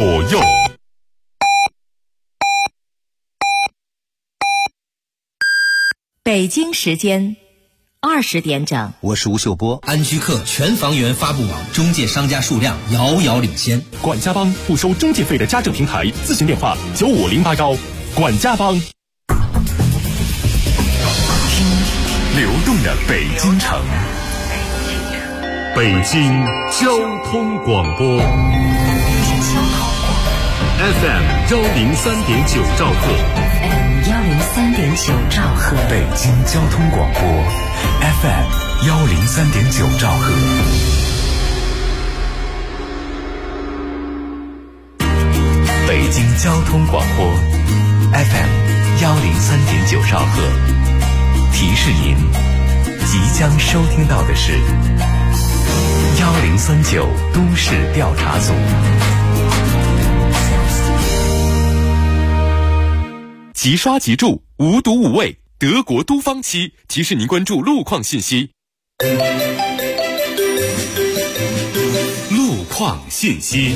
左右。 北京时间20点整， 我是吴秀波。 安居客全房源发布网中介商家数量遥遥领先。 管家帮不收中介费的家政平台，咨询电话9508管家帮。听流动的北京城，北京交通广播 FM 103.9兆赫 103.9兆赫， 北京交通广播 FM 103.9兆赫。北京交通广播 FM 103.9兆赫，提示您即将收听到的是1039都市调查组。即刷即住，无毒无味，德国都方漆提示您关注路况信息。路况信息。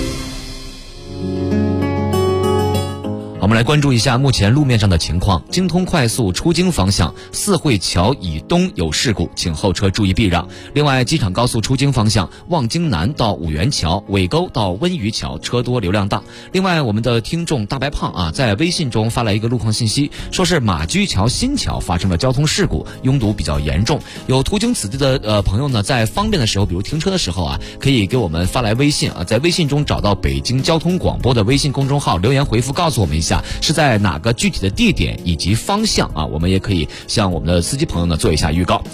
我们来关注一下目前路面上的情况。京通快速出京方向四惠桥以东有事故，请后车注意避让。另外，机场高速出京方向望京南到五元桥、尾沟到温榆桥车多流量大。另外，我们的听众大白胖在微信中发来一个路况信息，说是马驹桥新桥发生了交通事故，拥堵比较严重。有途经此地的朋友呢，在方便的时候，比如停车的时候可以给我们发来微信在微信中找到北京交通广播的微信公众号，留言回复告诉我们一下是在哪个具体的地点以及方向我们也可以向我们的司机朋友呢做一下预告。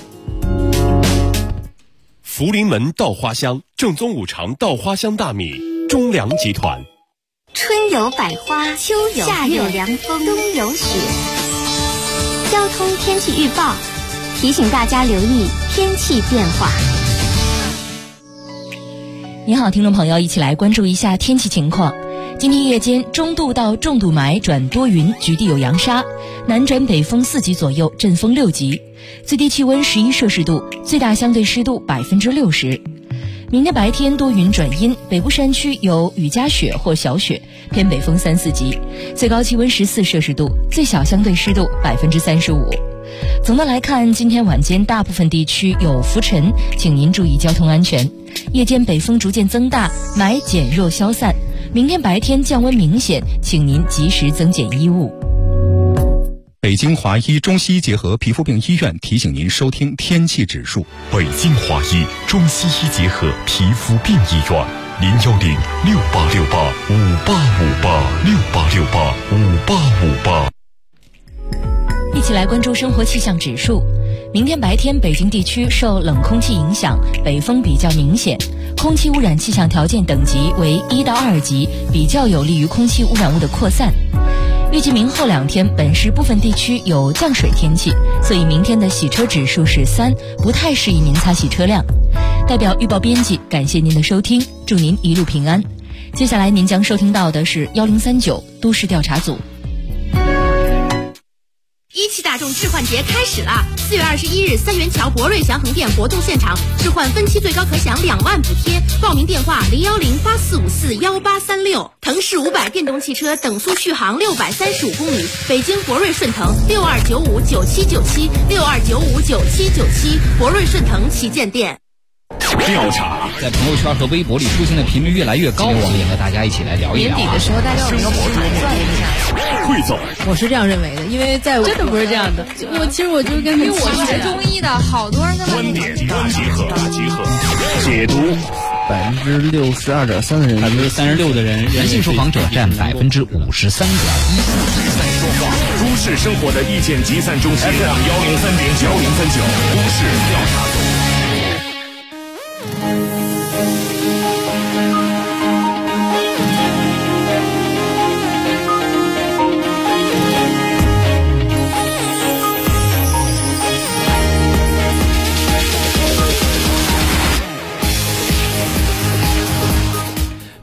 福临门稻花香，正宗五常稻花香大米，中粮集团。 春有百花，秋有夏有凉风，冬有雪。交通天气预报提醒大家留意天气变化。 你好，听众朋友，一起来关注一下天气情况。今天夜间中度到重度霾转多云，局地有扬沙，南转北风4级左右，阵风6级，最低气温11摄氏度，最大相对湿度60%。明天白天多云转阴，北部山区有雨夹雪或小雪，偏北风3、4级，最高气温14摄氏度，最小相对湿度35%。总的来看，今天晚间大部分地区有浮尘，请您注意交通安全。夜间北风逐渐增大，霾减弱消散。明天白天降温明显，请您及时增减衣物。 北京华医中西医结合皮肤病医院提醒您收听天气指数。 北京华医中西医结合皮肤病医院，0106868585858，68685858。 一起来关注生活气象指数。明天白天北京地区受冷空气影响，北风比较明显，空气污染气象条件等级为1到2级，比较有利于空气污染物的扩散。预计明后2天本市部分地区有降水天气，所以明天的洗车指数是3，不太适宜您擦洗车辆。代表预报编辑感谢您的收听，祝您一路平安。接下来您将收听到的是1039都市调查组。 17大众置换节开始啦！4月21日，三元桥博瑞祥恒店活动现场，置换分期最高可享2万补贴。报名电话01084541836。腾势500电动汽车等速续航635公里，北京博瑞顺腾62959797，62959797，博瑞顺腾旗舰店。 调查在朋友圈和微博里出现的频率越来越高，我们也和大家一起来聊一聊。 年底的时候，大家有一个盘算一下。 汇总， 我是这样认为的，因为在真的不是这样的。其实我就是跟因为我学中医的，好多人在观点大集合，解读。 62.3%的人 ，36%的人，男性受访者占53.1%。 都市生活的意见集散中心 FM 103.9都市调查组。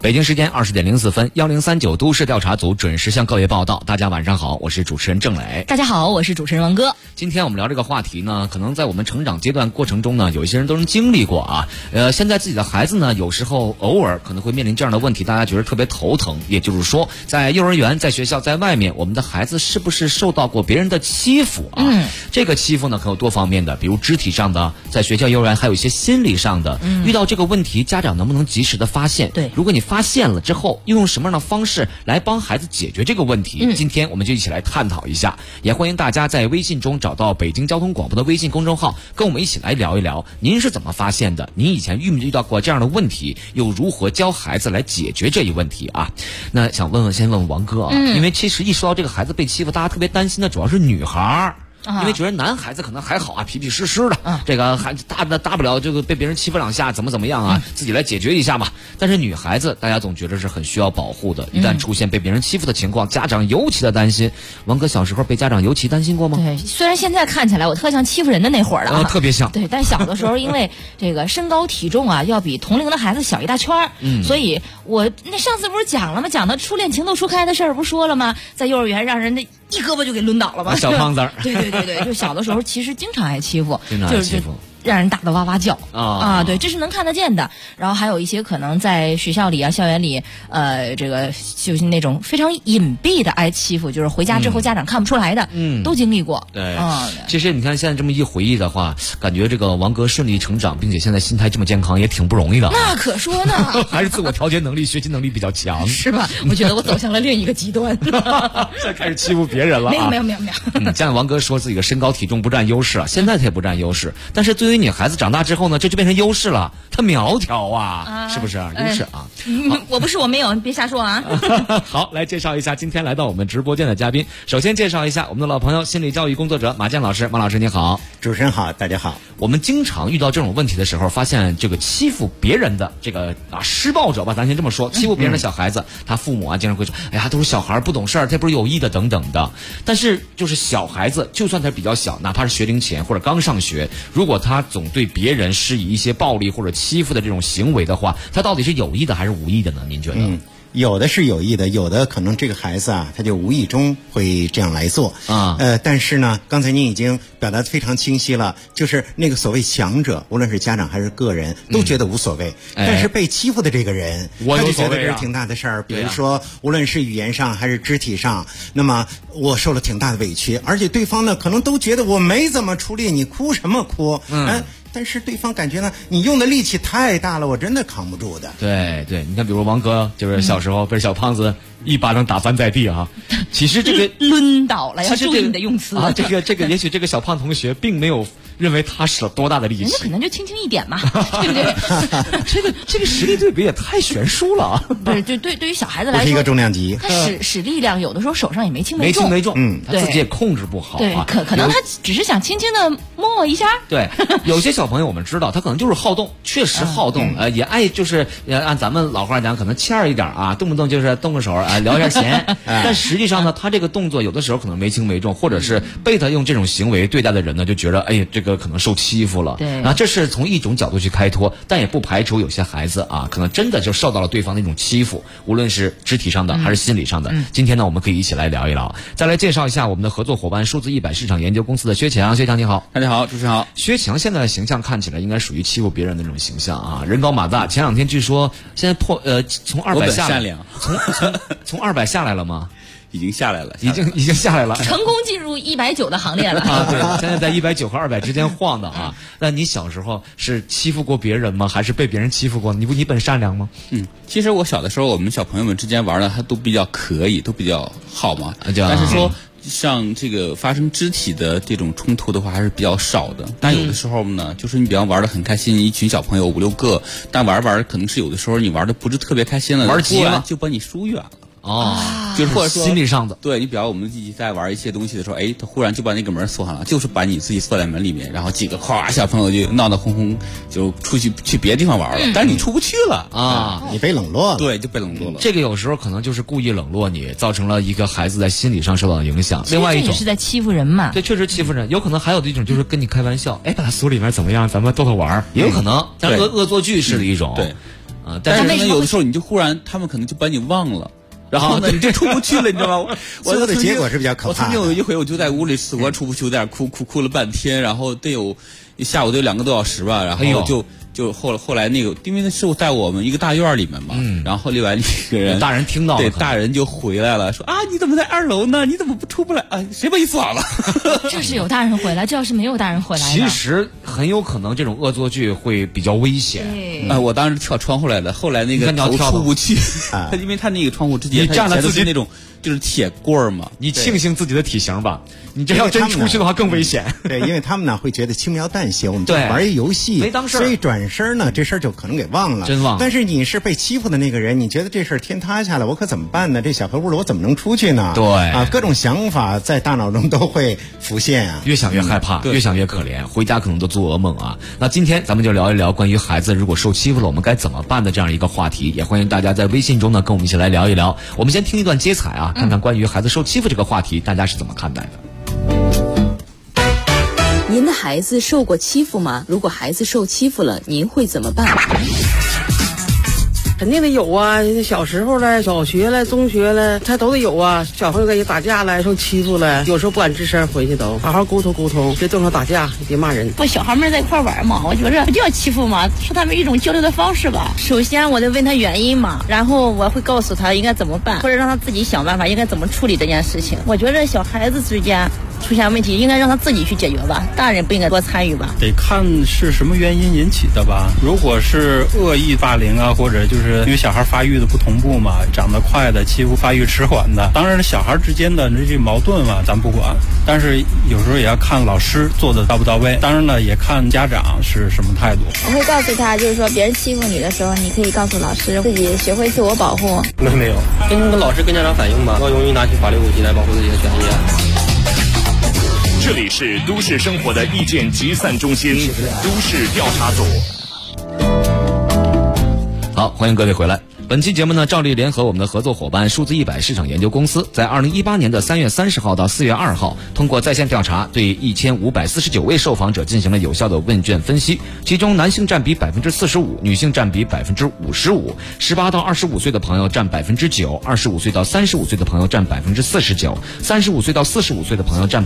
北京时间20点04分，1039都市调查组准时向各位报道。大家晚上好，我是主持人郑磊。 大家好，我是主持人王哥。 今天我们聊这个话题呢，可能在我们成长阶段过程中呢，有一些人都能经历过啊。现在自己的孩子呢，有时候偶尔可能会面临这样的问题，大家觉得特别头疼。也就是说，在幼儿园、在学校、在外面，我们的孩子是不是受到过别人的欺负啊？这个欺负呢，可有多方面的，比如肢体上的，在学校、幼儿园还有一些心理上的。遇到这个问题，家长能不能及时的发现？ 对， 如果你发现了之后，又用什么样的方式来帮孩子解决这个问题？今天我们就一起来探讨一下，也欢迎大家在微信中找到北京交通广播的微信公众号，跟我们一起来聊一聊，您是怎么发现的？您以前遇到过这样的问题，又如何教孩子来解决这一问题啊？那想先问问王哥啊，因为其实一说到这个孩子被欺负，大家特别担心的主要是女孩儿。因为觉得男孩子可能还好啊，皮皮实实的，这个还大不了这个被别人欺负两下怎么样啊，自己来解决一下嘛。但是女孩子大家总觉得是很需要保护的，一旦出现被别人欺负的情况，家长尤其的担心。王哥小时候被家长尤其担心过吗？ 对，虽然现在看起来我特像欺负人的那会儿了， 特别像。 对，但小的时候因为这个身高体重啊要比同龄的孩子小一大圈儿，所以我那上次不是讲了吗？讲到初恋情窦初开的事儿，不是说了吗？在幼儿园让人家一胳膊就给抡倒了吗？ 小胖子儿。 对，就小的时候其实经常挨欺负， 经常挨欺负。 让人打得哇哇叫对，这是能看得见的。然后还有一些可能在学校里啊、校园里，这个就是那种非常隐蔽的挨欺负，就是回家之后家长看不出来的，都经历过。 对，其实你看现在这么一回忆的话，感觉这个王哥顺利成长，并且现在心态这么健康，也挺不容易的。 那可说呢， 还是自我调节能力、学习能力比较强， 是吧？我觉得我走向了另一个极端， 现在开始欺负别人了。 没有。 现在王哥说自己的身高体重不占优势啊，现在他也不占优势，但是对于女孩子长大之后呢，这就变成优势了。她苗条啊，是不是优势啊？ 我不是，我没有，你别瞎说啊。 好，来介绍一下今天来到我们直播间的嘉宾。首先介绍一下我们的老朋友，心理教育工作者马健老师。马老师你好。 主持人好，大家好。 我们经常遇到这种问题的时候，发现这个欺负别人的这个施暴者吧，咱先这么说，欺负别人的小孩子，他父母啊经常会说，哎呀，都是小孩不懂事儿，他不是有意的等等的。但是就是小孩子，就算他比较小，哪怕是学龄前或者刚上学，如果他总对别人施以一些暴力或者欺负的这种行为的话，他到底是有意的还是无意的呢？您觉得？ 有的是有意的，有的可能这个孩子啊，他就无意中会这样来做啊。但是呢，刚才您已经表达得非常清晰了，就是那个所谓强者，无论是家长还是个人，都觉得无所谓。但是被欺负的这个人，他就觉得这是挺大的事儿。比如说，无论是语言上还是肢体上，那么我受了挺大的委屈，而且对方呢，可能都觉得我没怎么出力，你哭什么哭？但是对方感觉呢，你用的力气太大了，我真的扛不住的。 对，你看，比如王哥，就是小时候被小胖子一巴掌打翻在地啊。其实这个抡倒了，要注意你的用词啊。这个，也许这个小胖同学并没有认为他使了多大的力气， 人家可能就轻轻一点嘛，对不对？ 这个实力对比也太悬殊了。 不是，对于小孩子来说， 是一个重量级， 他使力量有的时候手上也没轻没重， 他自己也控制不好啊。 可能他只是想轻轻的摸一下。 对，有些小朋友我们知道，他可能就是好动，确实好动，也爱就是按咱们老话讲，可能欠儿一点啊，动不动就是动个手聊一下闲。但实际上呢，他这个动作有的时候可能没轻没重，或者是被他用这种行为对待的人呢，就觉得这个可能受欺负了。 对， 这是从一种角度去开脱，但也不排除有些孩子啊，可能真的就受到了对方的一种欺负，无论是肢体上的还是心理上的。今天呢，我们可以一起来聊一聊。再来介绍一下我们的合作伙伴数字100市场研究公司的薛强。薛强你好。 大家好，主持人好。 薛强现在的形象看起来应该属于欺负别人的那种形象啊，人高马大。前两天据说现在从200下来，从200下来了吗？ 已经下来了， 已经下来了， 成功进入190的行列了啊！对，现在在190和200之间晃的啊。那你小时候是欺负过别人吗？还是被别人欺负过？你本善良吗？ 其实我小的时候，我们小朋友们之间玩的还都比较可以，都比较好嘛。但是说像这个发生肢体的这种冲突的话，还是比较少的。但有的时候呢，就是你比方玩的很开心，一群小朋友5、6个，但玩可能是有的时候你玩的不是特别开心了， 玩急了就把你疏远了。 就是或者说心理上的。 对，你比方我们自己在玩一些东西的时候，他忽然就把那个门锁上了，就是把你自己锁在门里面，然后几个哗小朋友就闹闹哄哄就出去别的地方玩了，但是你出不去了啊，你被冷落了。 对，就被冷落了。 这个有时候可能就是故意冷落你，造成了一个孩子在心理上受到影响。另外一种也是在欺负人嘛。 对，确实欺负人。有可能还有的一种就是跟你开玩笑，把他锁里面怎么样，咱们逗玩，也有可能。但恶作剧是一种。 对。 但是呢，有的时候你就忽然他们可能就把你忘了。然后呢，你就出不去了，你知道吗？ 最后的结果是比较可怕的。 我曾经有一回，我就在屋里死活出不去，在那哭了半天，然后得有下午得有2个多小时吧，然后就后来那个，因为那是在我们一个大院里面嘛，然后另外一个人大人听到了， 对，大人就回来了，说啊，你怎么在2楼呢？你怎么不出不来啊？谁把你锁了？ 这是有大人回来，这要是没有大人回来， 其实很有可能这种恶作剧会比较危险。 我当时跳窗户来的，后来那个头出不去，因为他那个窗户之间， 你站在自己那种就是铁棍儿嘛， 你庆幸自己的体型吧。你这要真出去的话更危险。 对，因为他们呢会觉得轻描淡写，我们就玩一游戏， 没当事， 所以转身呢这事儿就可能给忘了， 真忘了。 但是你是被欺负的那个人，你觉得这事儿天塌下来，我可怎么办呢？这小黑屋里我怎么能出去呢？ 对啊，各种想法在大脑中都会浮现啊， 越想越害怕，越想越可怜，回家可能都做噩梦啊。那今天咱们就聊一聊关于孩子如果受欺负了，我们该怎么办的这样一个话题，也欢迎大家在微信中呢跟我们一起来聊一聊。我们先听一段接彩啊，看看关于孩子受欺负这个话题，大家是怎么看待的。 您的孩子受过欺负吗？如果孩子受欺负了，您会怎么办？ 肯定得有啊，小时候了，小学了，中学了，他都得有啊。小朋友给打架了，受欺负了，有时候不敢吱声，回去都好好沟通沟通，别动手打架，别骂人。 小孩们在一块玩嘛，我觉着不叫欺负嘛，是他们一种交流的方式吧。首先我得问他原因嘛，然后我会告诉他应该怎么办，或者让他自己想办法应该怎么处理这件事情。我觉着小孩子之间出现问题应该让他自己去解决吧，大人不应该多参与吧。 得看是什么原因引起的吧。如果是恶意霸凌啊，或者就是因为小孩发育的不同步嘛，长得快的欺负发育迟缓的，当然小孩之间的这矛盾嘛咱不管，但是有时候也要看老师做的到不到位，当然呢也看家长是什么态度。 我会告诉他，就是说别人欺负你的时候，你可以告诉老师，自己学会自我保护。 没有跟老师跟家长反映吧，要容易拿起法律武器来保护自己的权益啊。 这里是都市生活的意见集散中心，都市调查组。 好，欢迎各位回来。本期节目呢，照例联合我们的合作伙伴数字100市场研究公司，在2018年的3月30号到4月2号，通过在线调查，对1549位受访者进行了有效的问卷分析，其中男性占比45%，女性占比55%，18到25岁的朋友占9%，25岁到35岁的朋友占49%，35岁到45岁的朋友占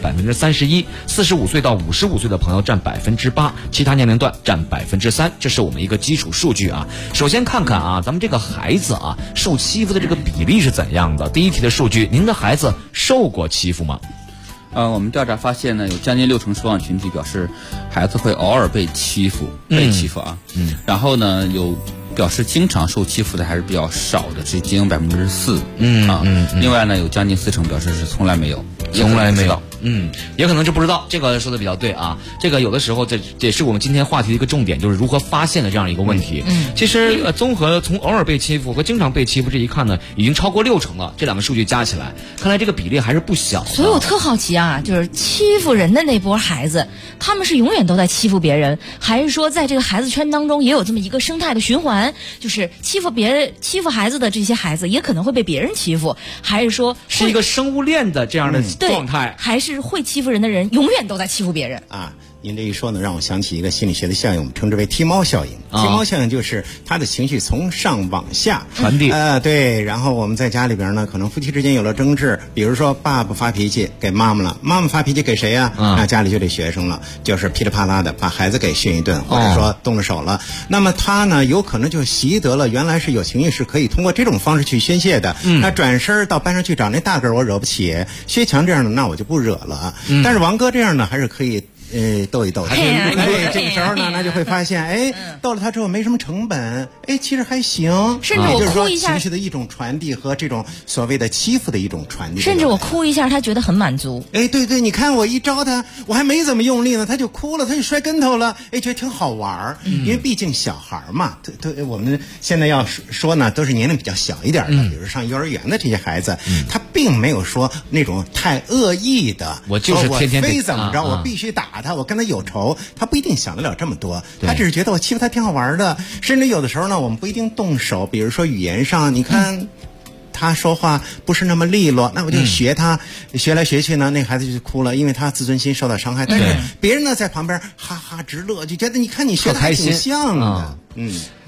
31%，45岁到55岁的朋友占8%，其他年龄段占3%。这是我们一个基础数据啊。首先看看啊，咱们这个孩子啊受欺负的这个比例是怎样的？第一题的数据，您的孩子受过欺负吗？ 我们调查发现呢，有将近60%受访群体表示孩子会偶尔被欺负啊。然后呢，有表示经常受欺负的还是比较少的，是仅有4%。另外呢，有将近40%表示是从来没有。 也可能就不知道，这个说的比较对啊。这个有的时候这也是我们今天话题的一个重点，就是如何发现的这样一个问题。其实综合从偶尔被欺负和经常被欺负这一看呢，已经超过60%了。这两个数据加起来，看来这个比例还是不小的。 所以我特好奇啊，就是欺负人的那波孩子，他们是永远都在欺负别人，还是说在这个孩子圈当中也有这么一个生态的循环，就是欺负孩子的这些孩子也可能会被别人欺负，还是说是一个生物链的这样的状态， 还是会欺负人的人永远都在欺负别人啊？您这一说呢，让我想起一个心理学的效应，我们称之为踢猫效应。踢猫效应就是他的情绪从上往下传递。 对。然后我们在家里边呢，可能夫妻之间有了争执，比如说爸爸发脾气给妈妈了，妈妈发脾气给谁呀？那家里就得学生了，就是噼里啪啦的把孩子给训一顿，或者说动了手了。那么他呢，有可能就习得了原来是有情绪是可以通过这种方式去宣泄的。那转身到班上去找那大个我惹不起，薛强这样的那我就不惹了。但是王哥这样呢，还是可以。逗一逗，这个时候呢，那就会发现，逗了他之后没什么成本，其实还行。 甚至我哭一下， 情绪的一种传递和这种所谓的欺负的一种传递。 甚至我哭一下，他觉得很满足。 对，你看我一招他，我还没怎么用力呢，他就哭了，他就摔跟头了，觉得挺好玩。因为毕竟小孩嘛，我们现在要说呢，都是年龄比较小一点的，比如上幼儿园的这些孩子，他并没有说那种太恶意的， 我就是天天非怎么着，我必须打他，我跟他有仇，他不一定想得了这么多，他只是觉得我欺负他挺好玩的。甚至有的时候呢，我们不一定动手，比如说语言上，你看他说话不是那么利落，那我就学他，学来学去呢，那孩子就哭了，因为他自尊心受到伤害。但是别人呢在旁边哈哈直乐，就觉得你看你学的还挺像的。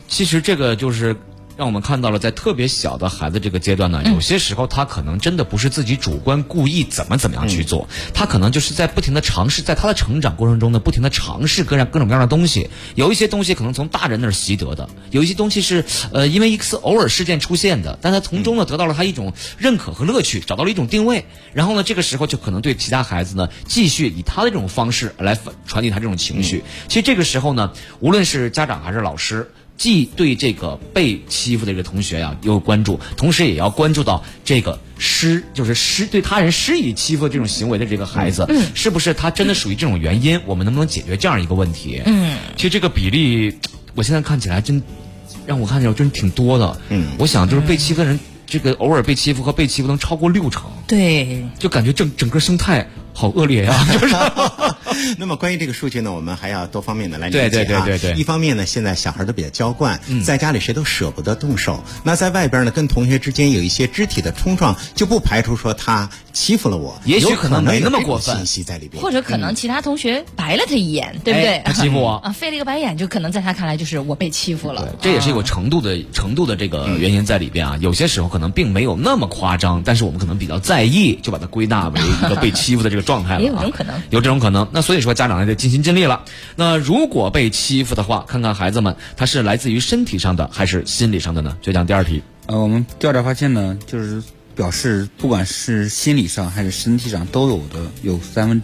其实这个就是让我们看到了，在特别小的孩子这个阶段呢，有些时候他可能真的不是自己主观故意怎么样去做，他可能就是在不停的尝试，在他的成长过程中呢，不停的尝试各种各样的东西。有一些东西可能从大人那儿习得的，有一些东西是因为一次偶尔事件出现的，但他从中呢得到了他一种认可和乐趣，找到了一种定位。然后呢，这个时候就可能对其他孩子呢继续以他的这种方式来传递他这种情绪。其实这个时候呢，无论是家长还是老师，既对这个被欺负的这个同学呀有关注，同时也要关注到这个对他人施以欺负这种行为的这个孩子，是不是他真的属于这种原因？我们能不能解决这样一个问题？其实这个比例，我现在看起来真让我看起来真挺多的。我想就是被欺负的人，这个偶尔被欺负和被欺负能超过60%。 对， 就感觉整个生态好恶劣呀！ 那么关于这个数据呢，我们还要多方面的来理解对。 一方面呢，现在小孩都比较娇惯，在家里谁都舍不得动手。那在外边呢，跟同学之间有一些肢体的冲撞，就不排除说他欺负了我， 也许可能没那么过分， 信息在里边， 或者可能其他同学白了他一眼，对不对？ 他欺负我啊，飞了一个白眼，就可能在他看来就是我被欺负了。 这也是有程度的这个原因在里边啊。有些时候可能并没有那么夸张，但是我们可能比较在意，就把它归纳为一个被欺负的这个状态了。 也有这种可能， 有这种可能。那所以说家长也得尽心尽力了。那如果被欺负的话，看看孩子们他是来自于身体上的还是心理上的呢？就讲第二题。 我们调查发现呢，就是表示不管是心理上还是身体上都有的有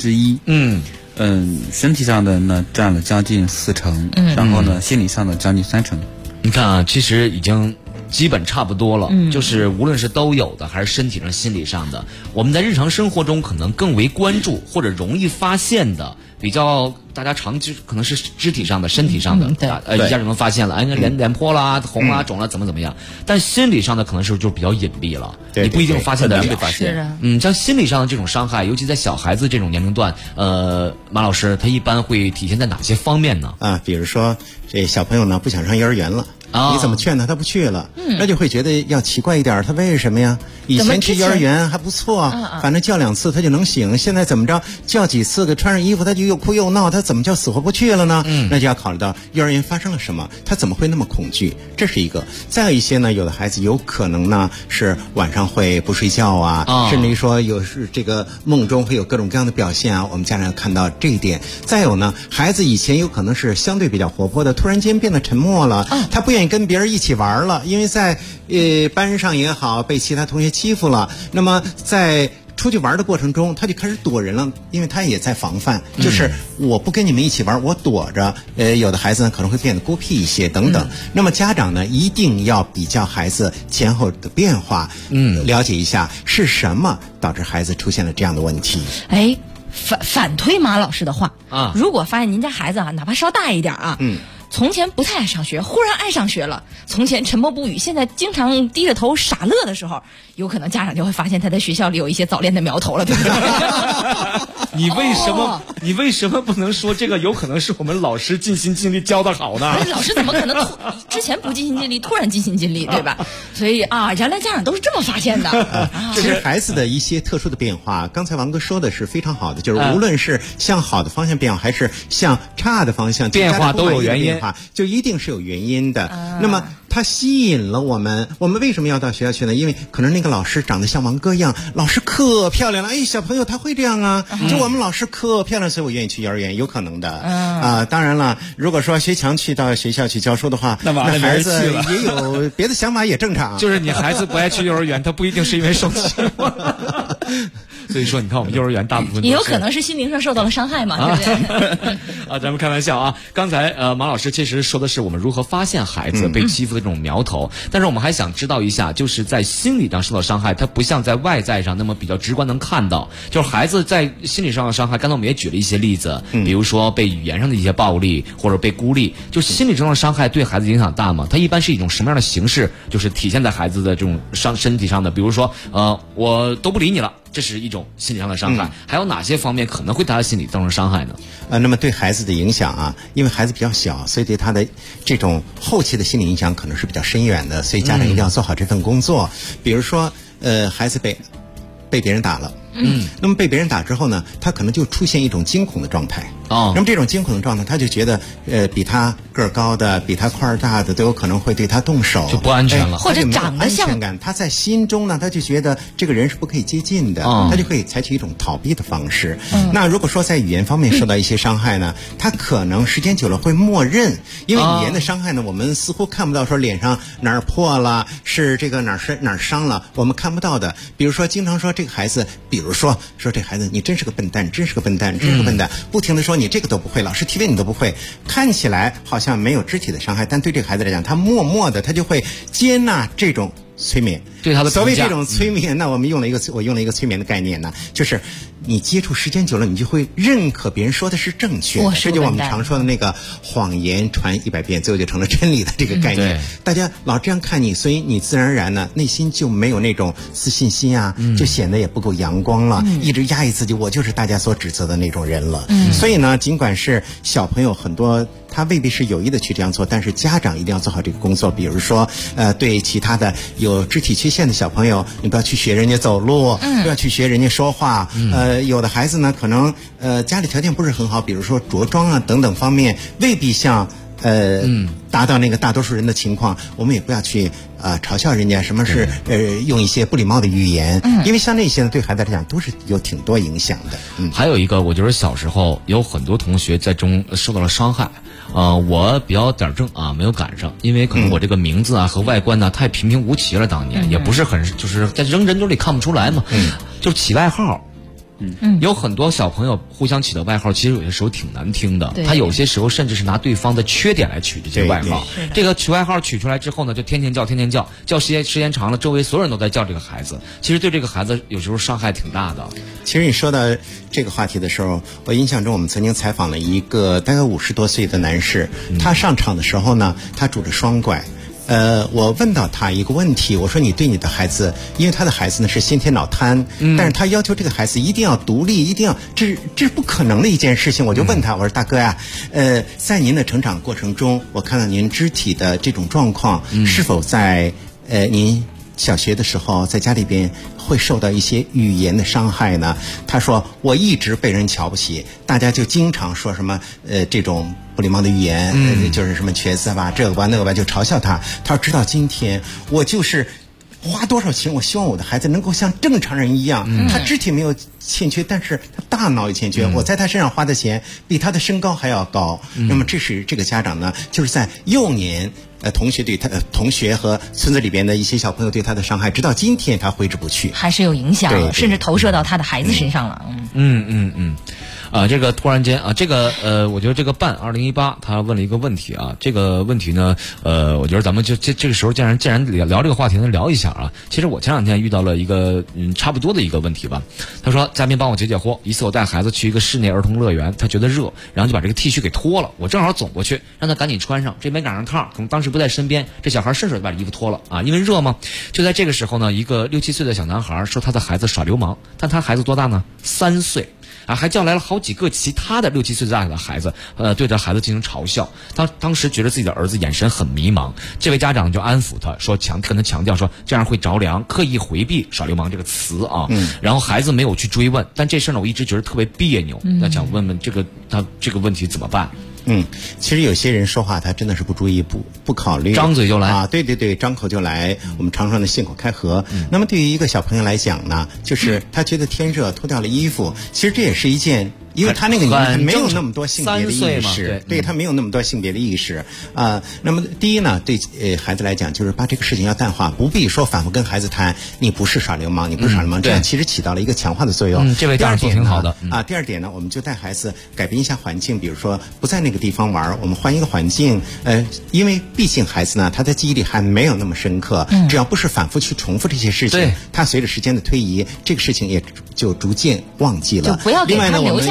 1/3。身体上的呢占了将近40%，然后呢心理上的将近30%。 你看啊，其实已经基本差不多了，就是无论是都有的还是身体上心理上的，我们在日常生活中可能更为关注或者容易发现的，比较大家常就可能是肢体上的身体上的，一下就能发现了，哎，脸破啦、红啦、肿了怎么样，但心理上的可能是就比较隐蔽了，你不一定发现得了。像心理上的这种伤害，尤其在小孩子这种年龄段，马老师他一般会体现在哪些方面呢？ 比如说这小朋友呢不想上幼儿园了。你怎么劝他不去了，那就会觉得要奇怪一点，他为什么呀？以前去幼儿园还不错，反正叫2次他就能醒，现在怎么着叫几次给穿上衣服他就又哭又闹，他怎么叫死活不去了呢？那就要考虑到幼儿园发生了什么，他怎么会那么恐惧，这是一个。再有一些呢，有的孩子有可能呢是晚上会不睡觉啊，甚至于说有是这个梦中会有各种各样的表现啊，我们家长要看到这一点。再有呢，孩子以前有可能是相对比较活泼的，突然间变得沉默了，他不愿意跟别人一起玩了，因为在班上也好被其他同学欺负了，那么在出去玩的过程中他就开始躲人了，因为他也在防范，就是我不跟你们一起玩，我躲着。有的孩子呢可能会变得孤僻一些等等。那么家长呢一定要比较孩子前后的变化，了解一下是什么导致孩子出现了这样的问题。 反推马老师的话啊，如果发现您家孩子啊，哪怕稍大一点啊，从前不太爱上学，忽然爱上学了，从前沉默不语，现在经常低着头傻乐的时候，有可能家长就会发现他在学校里有一些早恋的苗头了，对不对？ 你为什么不能说这个有可能是我们老师尽心尽力教的好呢？ 老师怎么可能之前不尽心尽力，突然尽心尽力，对吧？所以原来家长都是这么发现的。 其实孩子的一些特殊的变化，刚才王哥说的是非常好的，就是无论是向好的方向变化，还是向差的方向变化，都有原因， 就一定是有原因的。那么它吸引了我们为什么要到学校去呢？因为可能那个老师长得像王哥一样，老师可漂亮了，小朋友他会这样啊，就我们老师可漂亮，所以我愿意去幼儿园，有可能的。当然了，如果说学强去到学校去教书的话，那孩子也有别的想法也正常。 就是你孩子不爱去幼儿园，他不一定是因为受欺负。所以说，你看我们幼儿园大部分也有可能是心灵上受到了伤害嘛，对不对？ 咱们开玩笑啊。刚才马老师其实说的是我们如何发现孩子被欺负的这种苗头，但是我们还想知道一下，就是在心理上受到伤害，它不像在外在上那么比较直观能看到。就是孩子在心理上的伤害，刚才我们也举了一些例子，比如说被语言上的一些暴力或者被孤立，就心理上的伤害对孩子影响大吗？它一般是一种什么样的形式？就是体现在孩子的这种身体上的，比如说我都不理你了。这是一种心理上的伤害，还有哪些方面可能会对他的心理造成伤害呢？ 那么对孩子的影响啊，因为孩子比较小，所以对他的这种后期的心理影响可能是比较深远的，所以家长一定要做好这份工作。比如说，孩子被别人打了。 那么被别人打之后呢，他可能就出现一种惊恐的状态。那么这种惊恐的状态，他就觉得比他个儿高的、比他块儿大的都有可能会对他动手， 就不安全了， 或者长得像安全感。他在心中呢，他就觉得这个人是不可以接近的，他就可以采取一种逃避的方式。那如果说在语言方面受到一些伤害呢，他可能时间久了会默认，因为语言的伤害呢，我们似乎看不到说脸上哪儿破了，是这个哪儿伤了，我们看不到的。比如说经常说这个孩子，比如说这孩子你真是个笨蛋，真是个笨蛋，真是个笨蛋，不停的说你这个都不会，老师提问你都不会，看起来好像没有肢体的伤害，但对这个孩子来讲，他默默的他就会接纳这种催眠， 对他的所谓这种催眠，那我用了一个催眠的概念呢，就是你接触时间久了，你就会认可别人说的是正确的，这就我们常说的那个谎言传100遍，最后就成了真理的这个概念。大家老这样看你，所以你自然而然呢，内心就没有那种自信心啊，就显得也不够阳光了，一直压抑自己，我就是大家所指责的那种人了。所以呢，尽管是小朋友很多。他未必是有意的去这样做，但是家长一定要做好这个工作。比如说，对其他的有肢体缺陷的小朋友，你不要去学人家走路，不要去学人家说话。有的孩子呢，可能家里条件不是很好，比如说着装啊等等方面，未必像达到那个大多数人的情况，我们也不要去嘲笑人家什么是用一些不礼貌的语言，因为像那些呢，对孩子来讲都是有挺多影响的。 还有一个，我觉得小时候有很多同学在中受到了伤害。我比较点正啊，没有赶上，因为可能我这个名字啊和外观呢太平平无奇了，当年也不是很就是在人堆里看不出来嘛，就起外号。有很多小朋友互相起的外号，其实有些时候挺难听的。他有些时候甚至是拿对方的缺点来取这些外号。这个取外号取出来之后呢，就天天叫时间长了，周围所有人都在叫这个孩子。其实对这个孩子有时候伤害挺大的。 其实你说到这个话题的时候，我印象中我们曾经采访了一个大概50多岁的男士，他上场的时候呢，他拄着双拐。我问到他一个问题，我说你对你的孩子，因为他的孩子呢是先天脑瘫，但是他要求这个孩子一定要独立，一定要这是不可能的一件事情。我就问他，我说大哥呀，在您的成长过程中，我看到您肢体的这种状况，是否在您小学的时候在家里边会受到一些语言的伤害呢？他说我一直被人瞧不起，大家就经常说什么这种不礼貌的语言，就是什么瘸子吧，这个吧那个吧，就嘲笑他。他说直到今天，我就是花多少钱，我希望我的孩子能够像正常人一样，他肢体没有欠缺，但是他大脑有欠缺，我在他身上花的钱比他的身高还要高。那么这是这个家长呢，就是在幼年同学对他同学和村子里边的一些小朋友对他的伤害，直到今天他挥之不去， 还是有影响，甚至投射到他的孩子身上了。 这个突然间啊，这个我觉得这个办2018他问了一个问题啊，这个问题呢，我觉得咱们就这个时候既然聊这个话题呢，聊一下啊。其实我前两天遇到了一个差不多的一个问题吧。他说嘉宾帮我解惑，一次我带孩子去一个室内儿童乐园，他觉得热，然后就把这个 T 恤给脱了，我正好走过去让他赶紧穿上，这没赶上趟，可能当时不在身边，这小孩顺手就把衣服脱了啊，因为热嘛。就在这个时候呢，一个6、7岁的小男孩说他的孩子耍流氓，但他孩子多大呢？3岁。还叫来了好几个其他的6、7岁大的孩子，对着孩子进行嘲笑。当时觉得自己的儿子眼神很迷茫，这位家长就安抚他说，跟他强调说这样会着凉，刻意回避耍流氓这个词啊。然后孩子没有去追问，但这事呢我一直觉得特别别扭。那想问问他这个问题怎么办？ 其实有些人说话他真的是不注意不考虑， 张嘴就来啊，对，张口就来，我们常说的信口开河。那么对于一个小朋友来讲呢，就是他觉得天热脱掉了衣服，其实这也是一件，因为他那个年代没有那么多性别的意识，对他没有那么多性别的意识啊。那么第一呢，对孩子来讲，就是把这个事情要淡化，不必说反复跟孩子谈你不是耍流氓，你不是耍流氓，这样其实起到了一个强化的作用。 这位家长做挺好的啊。第二点呢，我们就带孩子改变一下环境，比如说不在那个地方玩，我们换一个环境。因为毕竟孩子呢，他的记忆力还没有那么深刻，只要不是反复去重复这些事情，他随着时间的推移，这个事情也就逐渐忘记了。 就不要给他留下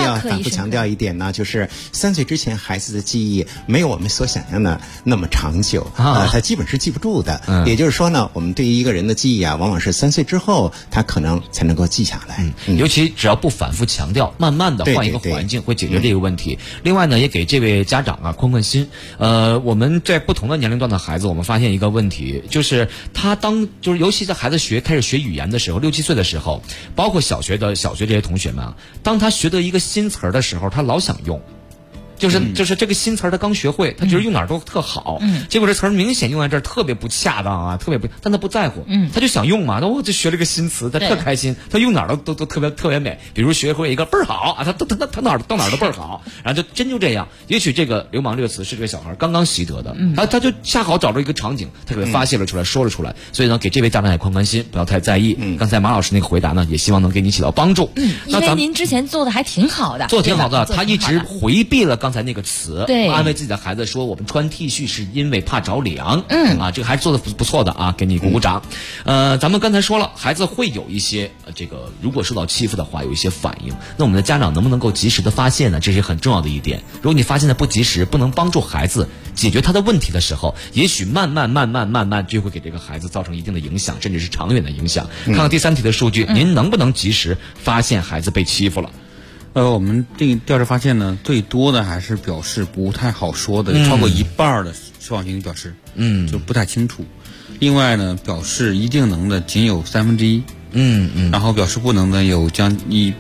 要反复强调一点呢，就是3岁之前孩子的记忆没有我们所想象的那么长久他基本是记不住的。也就是说呢，我们对于一个人的记忆啊，往往是3岁之后他可能才能够记下来。 尤其只要不反复强调，慢慢的换一个环境会解决这个问题。另外呢，也给这位家长啊宽心。我们在不同的年龄段的孩子，我们发现一个问题，就是就是尤其在孩子开始学语言的时候，6、7岁的时候，包括小学这些同学们啊，当他学得一个新词儿的时候，他老想用。就是这个新词儿他刚学会，他觉得用哪儿都特好，结果这词儿明显用在这儿特别不恰当啊，特别不，但他不在乎，他就想用嘛，那我就学了个新词，他特开心，他用哪儿都特别美，比如学会一个倍儿好啊，他哪儿到哪儿都倍儿好，然后就这样，也许这个流氓这个词是这个小孩刚刚习得的，他就恰好找着一个场景，他给他发泄了出来，说了出来，所以呢，给这位家长也宽心，不要太在意。刚才马老师那个回答呢，也希望能给你起到帮助。 因为您之前做的还挺好的， 做挺好的，他一直回避了刚才那个词， 对， 安慰自己的孩子说我们穿 T 恤是因为怕着凉，这个还是做的不错的啊，给你鼓鼓掌。咱们刚才说了，孩子会有一些这个如果受到欺负的话有一些反应，那我们的家长能不能够及时的发现呢？这是很重要的一点。如果你发现的不及时，不能帮助孩子解决他的问题的时候，也许慢慢就会给这个孩子造成一定的影响，甚至是长远的影响。看看第3题的数据，您能不能及时发现孩子被欺负了？ 我们这个调查发现呢，最多的还是表示不太好说的，超过1半的说谎型表示，就不太清楚。另外呢，表示一定能的仅有1/3，然后表示不能的有将近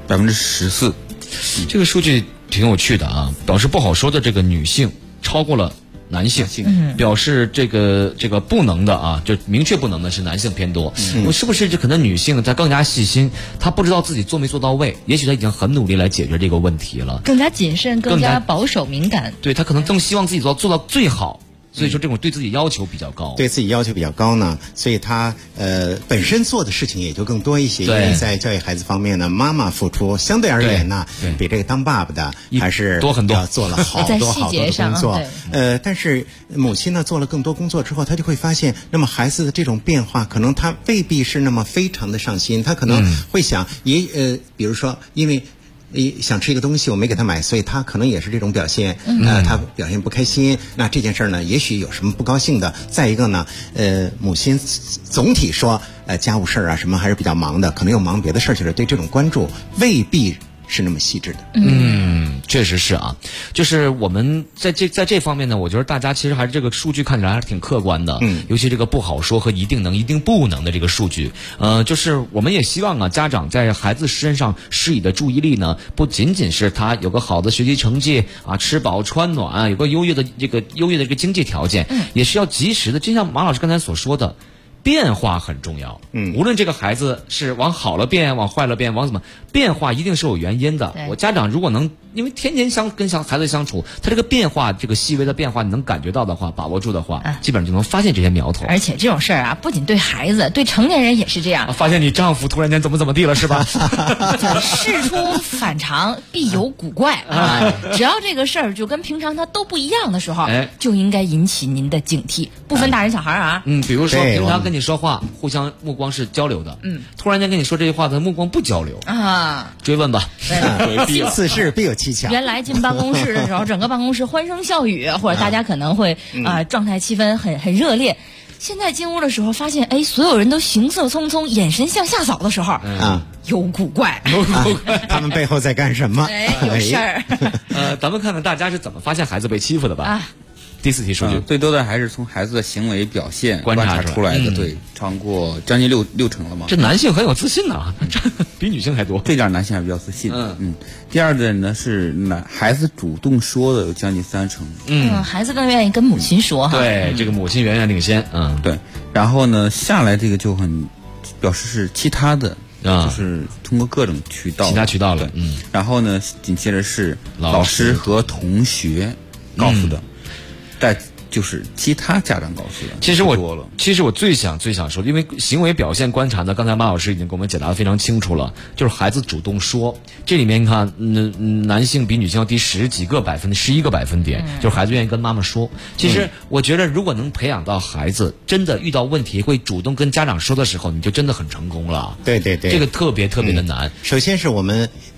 14%。 这个数据挺有趣的啊，表示不好说的这个女性超过了男性，表示这个不能的啊，就明确不能的是男性偏多。我是不是就可能女性她更加细心，她不知道自己做没做到位，也许她已经很努力来解决这个问题了， 更加谨慎，更加保守敏感。 对，她可能更希望自己做到最好。所以说这种对自己要求比较高， 对自己要求比较高呢，所以他本身做的事情也就更多一些。因为在教育孩子方面呢，妈妈付出相对而言呢，比这个当爸爸的还是多很多， 要做了好多好多的工作。但是母亲呢做了更多工作之后，她就会发现，那么孩子的这种变化，可能他未必是那么非常的上心，他可能会想，比如说因为想吃一个东西我没给他买，所以他可能也是这种表现，他表现不开心。那这件事呢，也许有什么不高兴的。再一个呢，母亲总体说，家务事啊什么还是比较忙的，可能又忙别的事儿去了，对这种关注未必是那么细致的。 确实是啊，就是我们在这方面呢，我觉得大家其实还是这个数据看起来还是挺客观的，尤其这个不好说和一定能、一定不能的这个数据，就是我们也希望啊，家长在孩子身上施以的注意力呢，不仅仅是他有个好的学习成绩啊，吃饱穿暖，有个优越的这个经济条件，也是要及时的，就像马老师刚才所说的。变化很重要，无论这个孩子是往好了变，往坏了变，往怎么变化，一定是有原因的。我家长如果能，因为天天跟孩子相处，他这个变化，这个细微的变化，你能感觉到的话，把握住的话，基本上就能发现这些苗头。 而且这种事儿啊，不仅对孩子，对成年人也是这样。 发现你丈夫突然间怎么地了，是吧？ 事出反常必有古怪啊！只要这个事儿就跟平常他都不一样的时候，就应该引起您的警惕，不分大人小孩啊。 比如说平常跟你说话，互相目光是交流的，突然间跟你说这句话，咱目光不交流啊，追问吧， 此事必有蹊跷。 原来进办公室的时候，整个办公室欢声笑语，或者大家可能会状态气氛很热烈。现在进屋的时候，发现所有人都行色匆匆，眼神向下扫的时候，有古怪， 他们背后在干什么？ 有事儿。 咱们看看大家是怎么发现孩子被欺负的吧。第4题数据， 最多的还是从孩子的行为表现观察出来的，对，超过将近六成了嘛。 这男性很有自信呐，比女性还多。 这点男性还比较自信。第二个呢是孩子主动说的有将近3成。 孩子更愿意跟母亲说哈。 对，这个母亲远远领先。 对。然后呢，下来这个就很表示是其他的。就是通过各种渠道， 其他渠道了。 然后呢，紧接着是老师和同学告诉的。再就是其他家长告诉的。 其实我最想说的，因为行为表现观察呢，刚才马老师已经给我们解答的非常清楚了，就是孩子主动说，这里面你看，男性比女性要低11个百分点，就是孩子愿意跟妈妈说。其实我觉得，如果能培养到孩子真的遇到问题会主动跟家长说的时候，你就真的很成功了。 对， 这个特别的难。 首先是我们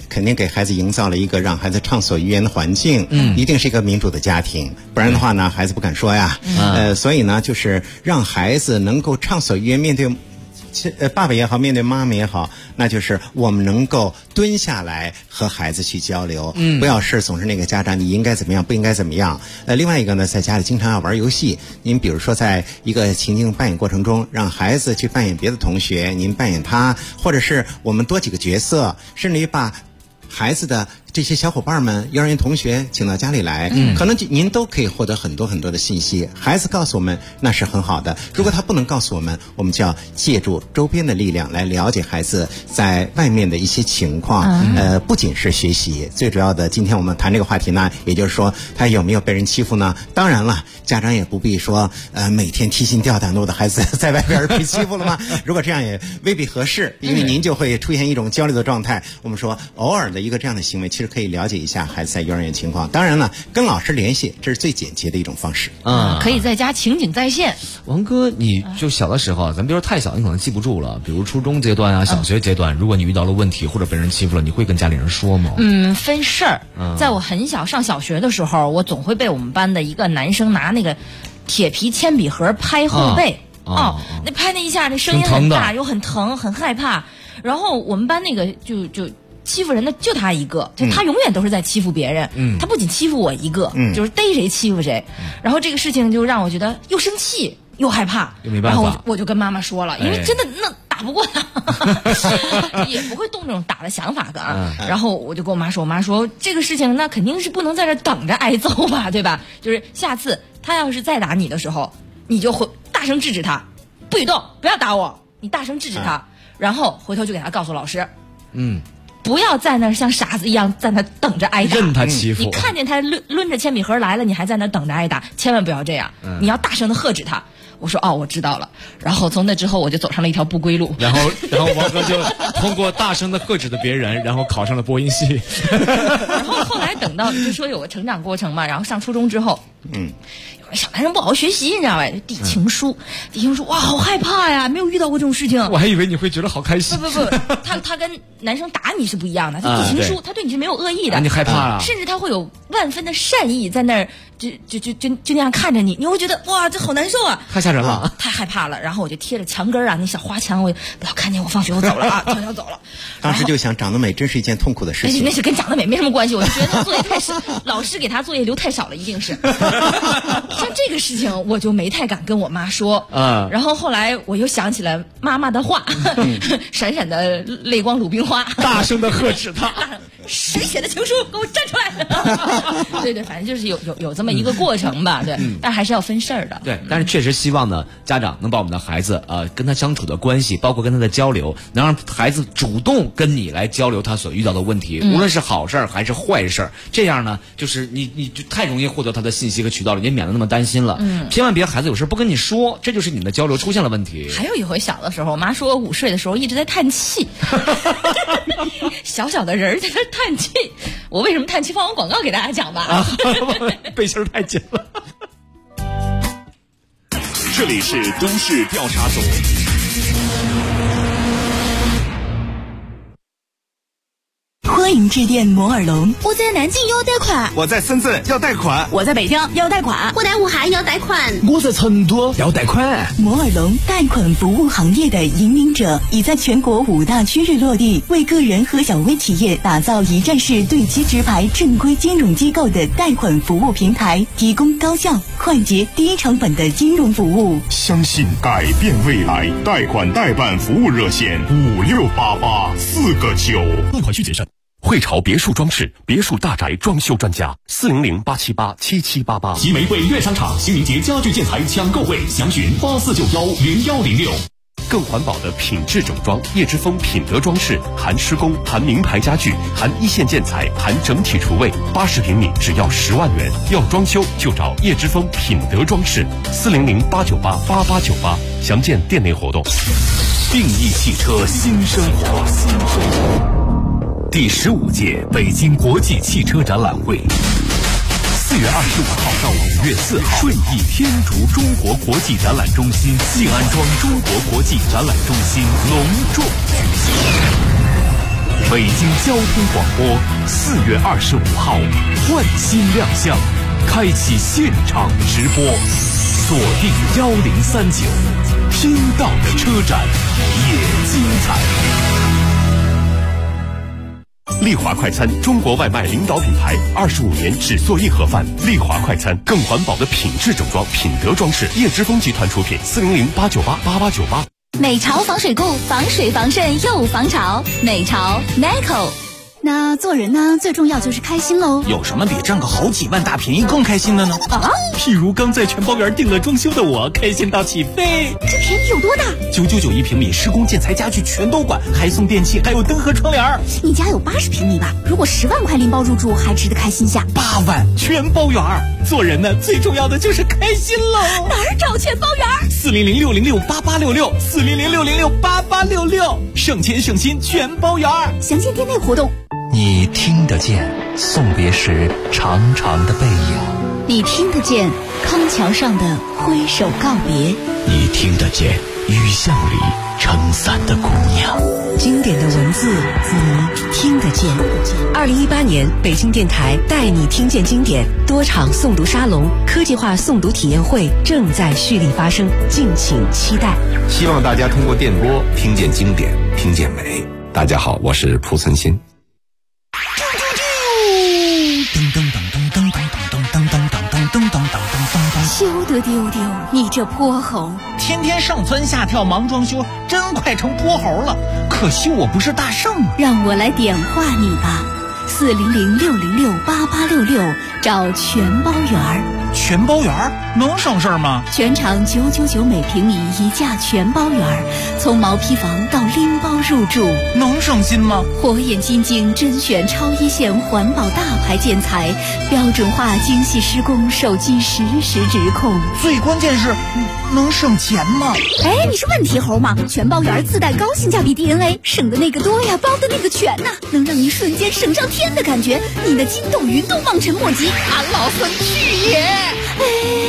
肯定给孩子营造了一个让孩子畅所欲言的环境，一定是一个民主的家庭，不然的话呢，孩子不敢说呀。所以呢，就是让孩子能够畅所欲言，面对爸爸也好，面对妈妈也好，那就是我们能够蹲下来和孩子去交流，不要是总是那个家长你应该怎么样，不应该怎么样。另外一个呢，在家里经常要玩游戏，您比如说在一个情境扮演过程中，让孩子去扮演别的同学，您扮演他，或者是我们多几个角色，甚至于把孩子的这些小伙伴们、幼儿园同学请到家里来，可能您都可以获得很多很多的信息。孩子告诉我们那是很好的，如果他不能告诉我们，我们就要借助周边的力量来了解孩子在外面的一些情况。不仅是学习，最主要的，今天我们谈这个话题呢，也就是说他有没有被人欺负呢？当然了，家长也不必说每天提心吊胆的我的孩子在外边被欺负了吗？如果这样也未必合适，因为您就会出现一种焦虑的状态。我们说偶尔的一个这样的行为，其实可以了解一下孩子在幼儿园情况。当然了，跟老师联系，这是最简洁的一种方式。 可以在家情景再现。 王哥，你就小的时候，咱别说太小，你可能记不住了。比如初中阶段啊，小学阶段，如果你遇到了问题或者被人欺负了，你会跟家里人说吗？ 分事儿。在我很小上小学的时候，我总会被我们班的一个男生拿那个铁皮铅笔盒拍后背。那拍那一下，那声音很大，又很疼，很害怕。然后我们班那个就欺负人的就他一个，他永远都是在欺负别人。他不仅欺负我一个，就是逮谁欺负谁。然后这个事情就让我觉得又生气又害怕，然后我就跟妈妈说了，因为真的那打不过他，也不会动这种打的想法的啊。然后我就跟我妈说，我妈说这个事情那肯定是不能在这等着挨揍吧，对吧？就是下次他要是再打你的时候，你就会大声制止他，不许动，不要打我，你大声制止他，然后回头就给他告诉老师，不要在那儿像傻子一样在那等着挨打， 任他欺负。 你看见他抡着铅笔盒来了，你还在那等着挨打，千万不要这样。你要大声的喝止他。我说我知道了。然后从那之后我就走上了一条不归路。 然后王哥就通过大声的喝止的别人，然后考上了播音系。 然后后来等到就说有个成长过程嘛，然后上初中之后，有个小男生不好好学习，你知道吧？递情书，哇，好害怕呀！没有遇到过这种事情。 我还以为你会觉得好开心。 不，他跟男生打你是不一样的。他递情书，他对你是没有恶意的。 你害怕啊？ 甚至他会有万分的善意在那儿，就那样看着你，你会觉得哇，这好难受啊！ 太吓人了， 太害怕了。然后我就贴着墙根那小花墙，我不要看见我放学我走了啊，悄悄走了。 当时就想长得美真是一件痛苦的事情。 那是跟长得美没什么关系，我就觉得他作业太少，老师给他作业留太少了，一定是。像这个事情我就没太敢跟我妈说。然后后来我又想起了妈妈的话，闪闪的泪光鲁冰花， 大声的呵斥他。 谁写的情书？给我站出来！对，反正就是有这么一个过程吧，对，但还是要分事儿的。 对，但是确实希望呢，家长能把我们的孩子跟他相处的关系，包括跟他的交流，能让孩子主动跟你来交流他所遇到的问题，无论是好事儿还是坏事儿。这样呢，就是你就太容易获得他的信息和渠道了，也免得那么担心了。千万别孩子有事不跟你说，这就是你们的交流出现了问题。 还有一回小的时候，我妈说我午睡的时候一直在叹气，小小的人在那叹气，我为什么叹气？放完广告给大家讲吧。 背心太紧了。 这里是都市调查组。 欢迎致电摩尔龙。 我在南京要贷款， 我在深圳要贷款， 我在北京要贷款， 我在武汉要贷款， 我在成都要贷款。 摩尔龙贷款服务行业的引领者，已在全国5大区域落地，为个人和小微企业打造一站式对接直排正规金融机构的贷款服务平台，提供高效、快捷、低成本的金融服务。 相信改变未来，贷款代办服务热线5688-4个9。 贷款需谨慎。汇潮别墅装饰，别墅大宅装修专家，400-878-7788。 集玫瑰悦商场新年节家具建材抢购会，详询84910106。 更环保的品质整装，叶之峰品德装饰，含施工，含名牌家具，含一线建材，含整体厨卫，80平米只要10万元。要装修就找叶之峰品德装饰，400-898-8898。详见店内活动。 定义汽车新生活。第15届北京国际汽车展览会，4月25号到5月4号，顺义天竺中国国际展览中心、静安庄中国国际展览中心隆重举行。 北京交通广播4月25号换新亮相，开启现场直播，锁定1039，听到的车展也精彩。 丽华快餐，中国外卖领导品牌，25年只做硬盒饭。丽华快餐，更环保的品质整装、品德装饰。叶之峰集团出品，400-898-8898。 美潮防水固，防水防渗又防潮。美潮 Nico。 那做人呢，最重要就是开心喽。 有什么比挣个好几万大便宜更开心的呢？ 啊， 譬如刚在全包园订了装修的我，开心到起飞。 这便宜有多大 ？999一平米，施工建材家具全都管，还送电器，还有灯和窗帘。 你家有80平米吧？如果10万块拎包入住，还值得开心下。 8万全包园。做人呢，最重要的就是开心喽。 哪儿找全包园 ？400-606-8866，400-606-8866，省钱省心全包园。 详见店内活动。 你听得见送别时长长的背影， 你听得见康桥上的挥手告别， 你听得见雨巷里撑伞的姑娘。 经典的文字你听得见。2018年北京电台带你听见经典多场诵读沙龙、科技化诵读体验会正在蓄力发生，敬请期待。 希望大家通过电波听见经典，听见美。大家好，我是蒲存昕。 休得丢丢，你这泼猴！ 天天上蹿下跳忙装修，真快成泼猴了。可惜我不是大圣啊！ 让我来点化你吧，400-606-8866，找全包园。 全包园能省事吗？ 全场999每平米一价全包园，从毛坯房到拎包入住， 能省心吗？ 火眼金睛甄选超一线环保大牌建材，标准化精细施工，手机实时直控。 最关键是能省钱吗？ 哎，你是问题猴吗？全包园自带高性价比 DNA， 省的那个多呀，包的那个全呐，能让你瞬间省上天的感觉，你的筋斗云都望尘莫及。 俺老孙去也！ 哎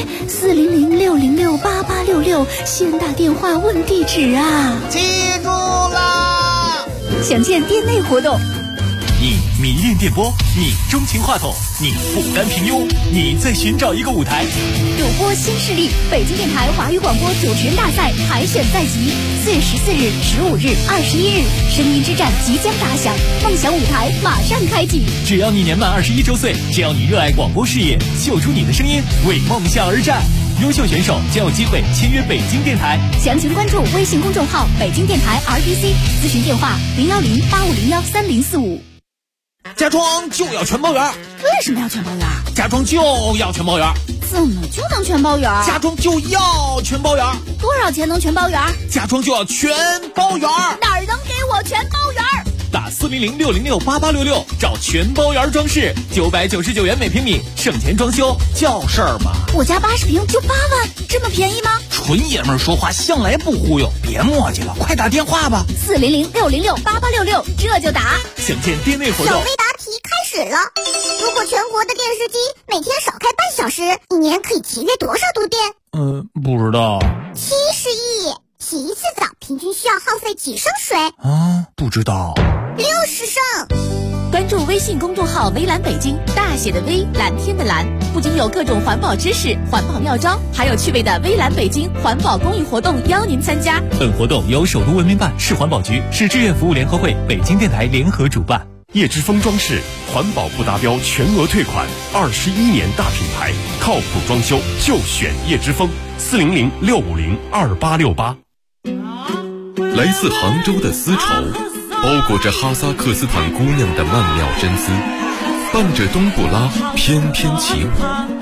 ，400-606-8866，先打电话问地址啊！ 记住啦！ 详见店内活动。 你迷恋电波，你钟情话筒，你不甘平庸，你在寻找一个舞台。 主播新势力，北京电台华语广播主持人大赛海选在即，4月14日、15日、21日，声音之战即将打响，梦想舞台马上开启。 只要你年满21周岁，只要你热爱广播事业，秀出你的声音，为梦想而战。优秀选手将有机会签约北京电台。 详情关注微信公众号北京电台 RDC， 咨询电话010-8501-3045。 家装就要全包园。 为什么要全包园？ 家装就要全包园。 怎么就能全包园？ 家装就要全包园。 多少钱能全包园？ 家装就要全包园。 哪儿能给我全包园？ 打400-606-8866，找全包园装饰，999元每平米，省钱装修叫事儿吗？ 我家80平就8万，这么便宜吗？ 纯爷们儿说话向来不忽悠，别磨叽了，快打电话吧。 400-606-8866，这就打。 想见店内活动。 小微答题开始了。如果全国的电视机每天少开半小时，一年可以节约多少度电？ 不知道。 70亿。洗一次澡平均需要耗费几升水？ 不知道。 60升。 关注微信公众号微蓝北京，大写的微，蓝天的蓝，不仅有各种环保知识、环保妙招，还有趣味的微蓝北京环保公益活动邀您参加。 本活动由首都文明办、市环保局、市志愿服务联合会、北京电台联合主办。 叶之峰装饰，环保不达标全额退款，21年大品牌，靠谱装修就选叶之峰，400-650-2868。来自杭州的丝绸，包裹着哈萨克斯坦姑娘的曼妙真丝，伴着冬不拉翩翩起舞。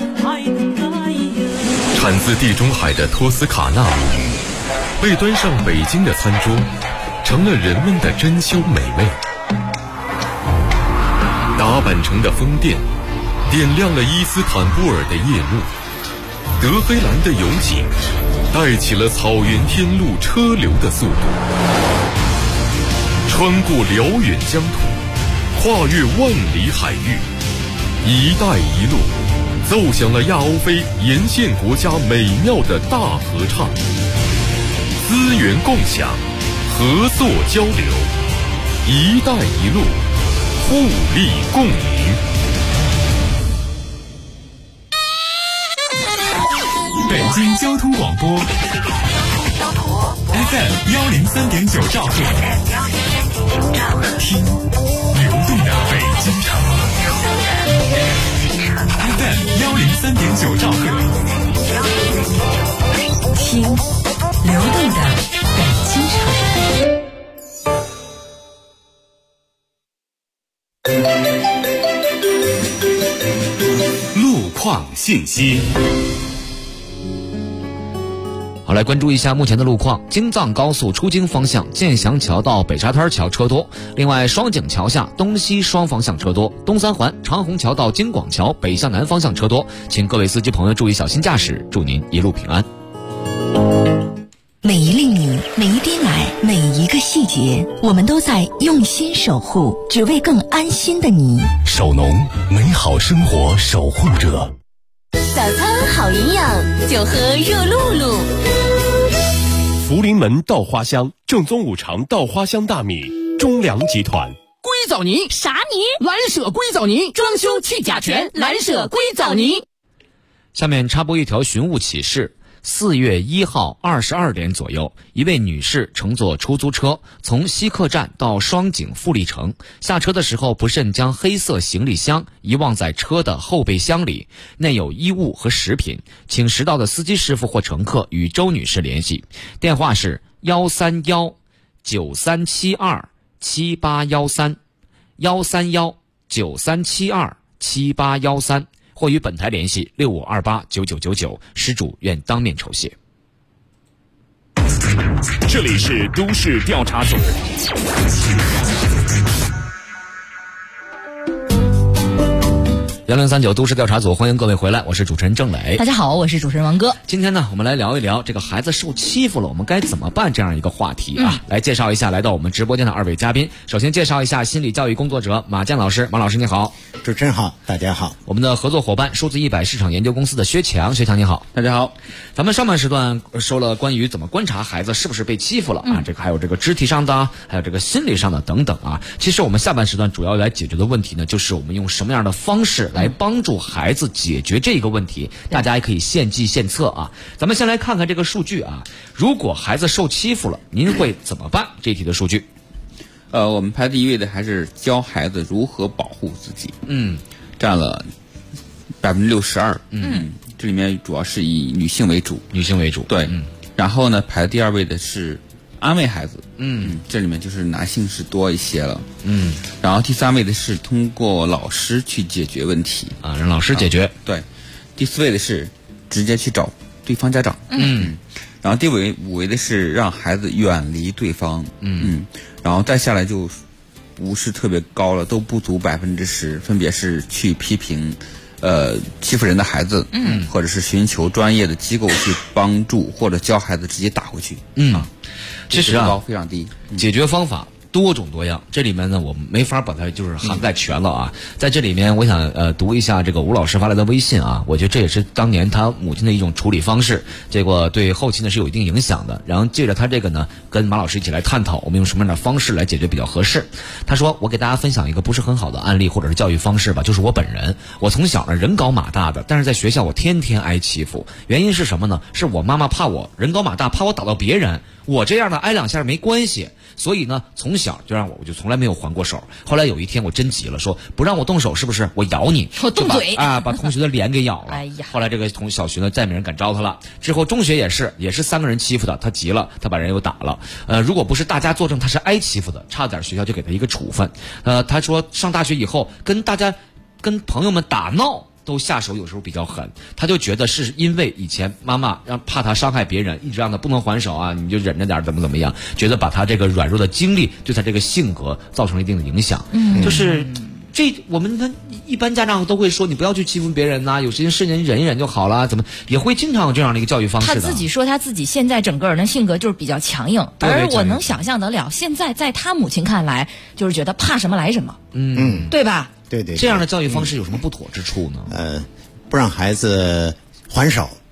产自地中海的托斯卡纳母语，被端上北京的餐桌，成了人们的珍馐美味。打扮成的风电，点亮了伊斯坦布尔的夜幕。德黑兰的油井，带起了草原天路车流的速度。穿过辽远疆土，跨越万里海域，一带一路奏响了亚欧非沿线国家美妙的大合唱。资源共享，合作交流， 一带一路，互利共赢。北京交通广播 FM 103.9兆赫，听流动的北京城。FM 103.9兆赫， 听流动的北京城。 路况信息。 好，来关注一下目前的路况。京藏高速出京方向建祥桥到北沙滩桥车多，另外双井桥下东西双方向车多，东三环长虹桥到京广桥北向南方向车多，请各位司机朋友注意小心驾驶，祝您一路平安。 每一粒米，每一滴奶，每一个细节，我们都在用心守护，只为更安心的你。 守农，美好生活守护者。 早餐好营养，就喝热露露。 福临门稻花香正宗五常稻花香大米，中粮集团。 硅藻泥啥泥？ 蓝舍硅藻泥，装修去甲醛，蓝舍硅藻泥。 下面插播一条寻物启事。4月1号22点左右，一位女士乘坐出租车从西客站到双井富力城，下车的时候不慎将黑色行李箱遗忘在车的后备箱里，内有衣物和食品，请识到的司机师傅或乘客与周女士联系，电话是131937813，131937813，或与本台联系65289999，失主愿当面酬谢。 这里是都市调查组。 1039都市调查组，欢迎各位回来，我是主持人郑磊。 大家好，我是主持人王哥。 今天呢，我们来聊一聊这个孩子受欺负了，我们该怎么办这样一个话题啊。来介绍一下来到我们直播间的二位嘉宾。首先介绍一下心理教育工作者马健老师，马老师你好。 主持人好，大家好。 我们的合作伙伴数字100市场研究公司的薛强，薛强你好。 大家好。 咱们上半时段说了关于怎么观察孩子是不是被欺负了啊，这个还有这个肢体上的，还有这个心理上的等等啊。其实我们下半时段主要来解决的问题呢，就是我们用什么样的方式来帮助孩子解决这个问题，大家也可以献计献策啊。咱们先来看看这个数据啊，如果孩子受欺负了，您会怎么办？这题的数据， 我们排第一位的还是教孩子如何保护自己，占了62%，这里面主要是以女性为主，对，然后呢，排第二位的是安慰孩子，这里面就是男性是多一些了，然后第三位的是通过老师去解决问题啊，让老师解决， 对，第四位的是直接去找对方家长，然后第五位的是让孩子远离对方，然后再下来就不是特别高了，都不足10%，分别是去批评欺负人的孩子，或者是寻求专业的机构去帮助，或者教孩子直接打回去， 其实啊， 非常低， 解决方法多种多样，这里面呢我们没法把它就是涵盖全了啊。在这里面我想读一下这个吴老师发来的微信啊，我觉得这也是当年他母亲的一种处理方式，结果对后期呢是有一定影响的。然后借着他这个呢，跟马老师一起来探讨我们用什么样的方式来解决比较合适。他说我给大家分享一个不是很好的案例或者是教育方式吧，就是我本人，我从小呢人高马大的，但是在学校我天天挨欺负，原因是什么呢？是我妈妈怕我人高马大，怕我打到别人，我这样的挨两下没关系，所以呢从小就让我就从来没有还过手。后来有一天我真急了，说不让我动手是不是？我咬你， 我动嘴啊，把同学的脸给咬了。 哎呀， 后来这个小学呢再没人敢招他了。之后中学也是3个人欺负他，他急了，他把人又打了。如果不是大家作证他是挨欺负的，差点学校就给他一个处分。他说上大学以后跟朋友们打闹都下手有时候比较狠，他就觉得是因为以前妈妈怕他伤害别人，一直让他不能还手啊，你就忍着点怎么样，觉得把他这个软弱的经历对他这个性格造成了一定的影响。就是我们一般家长都会说你不要去欺负别人呐，有些事情忍一忍就好了，怎么也会经常有这样的一个教育方式的。 他自己说他自己现在整个人的性格就是比较强硬，而我能想象得了，现在在他母亲看来就是觉得怕什么来什么，对吧？ 对， 这样的教育方式有什么不妥之处呢？ 不让孩子还手，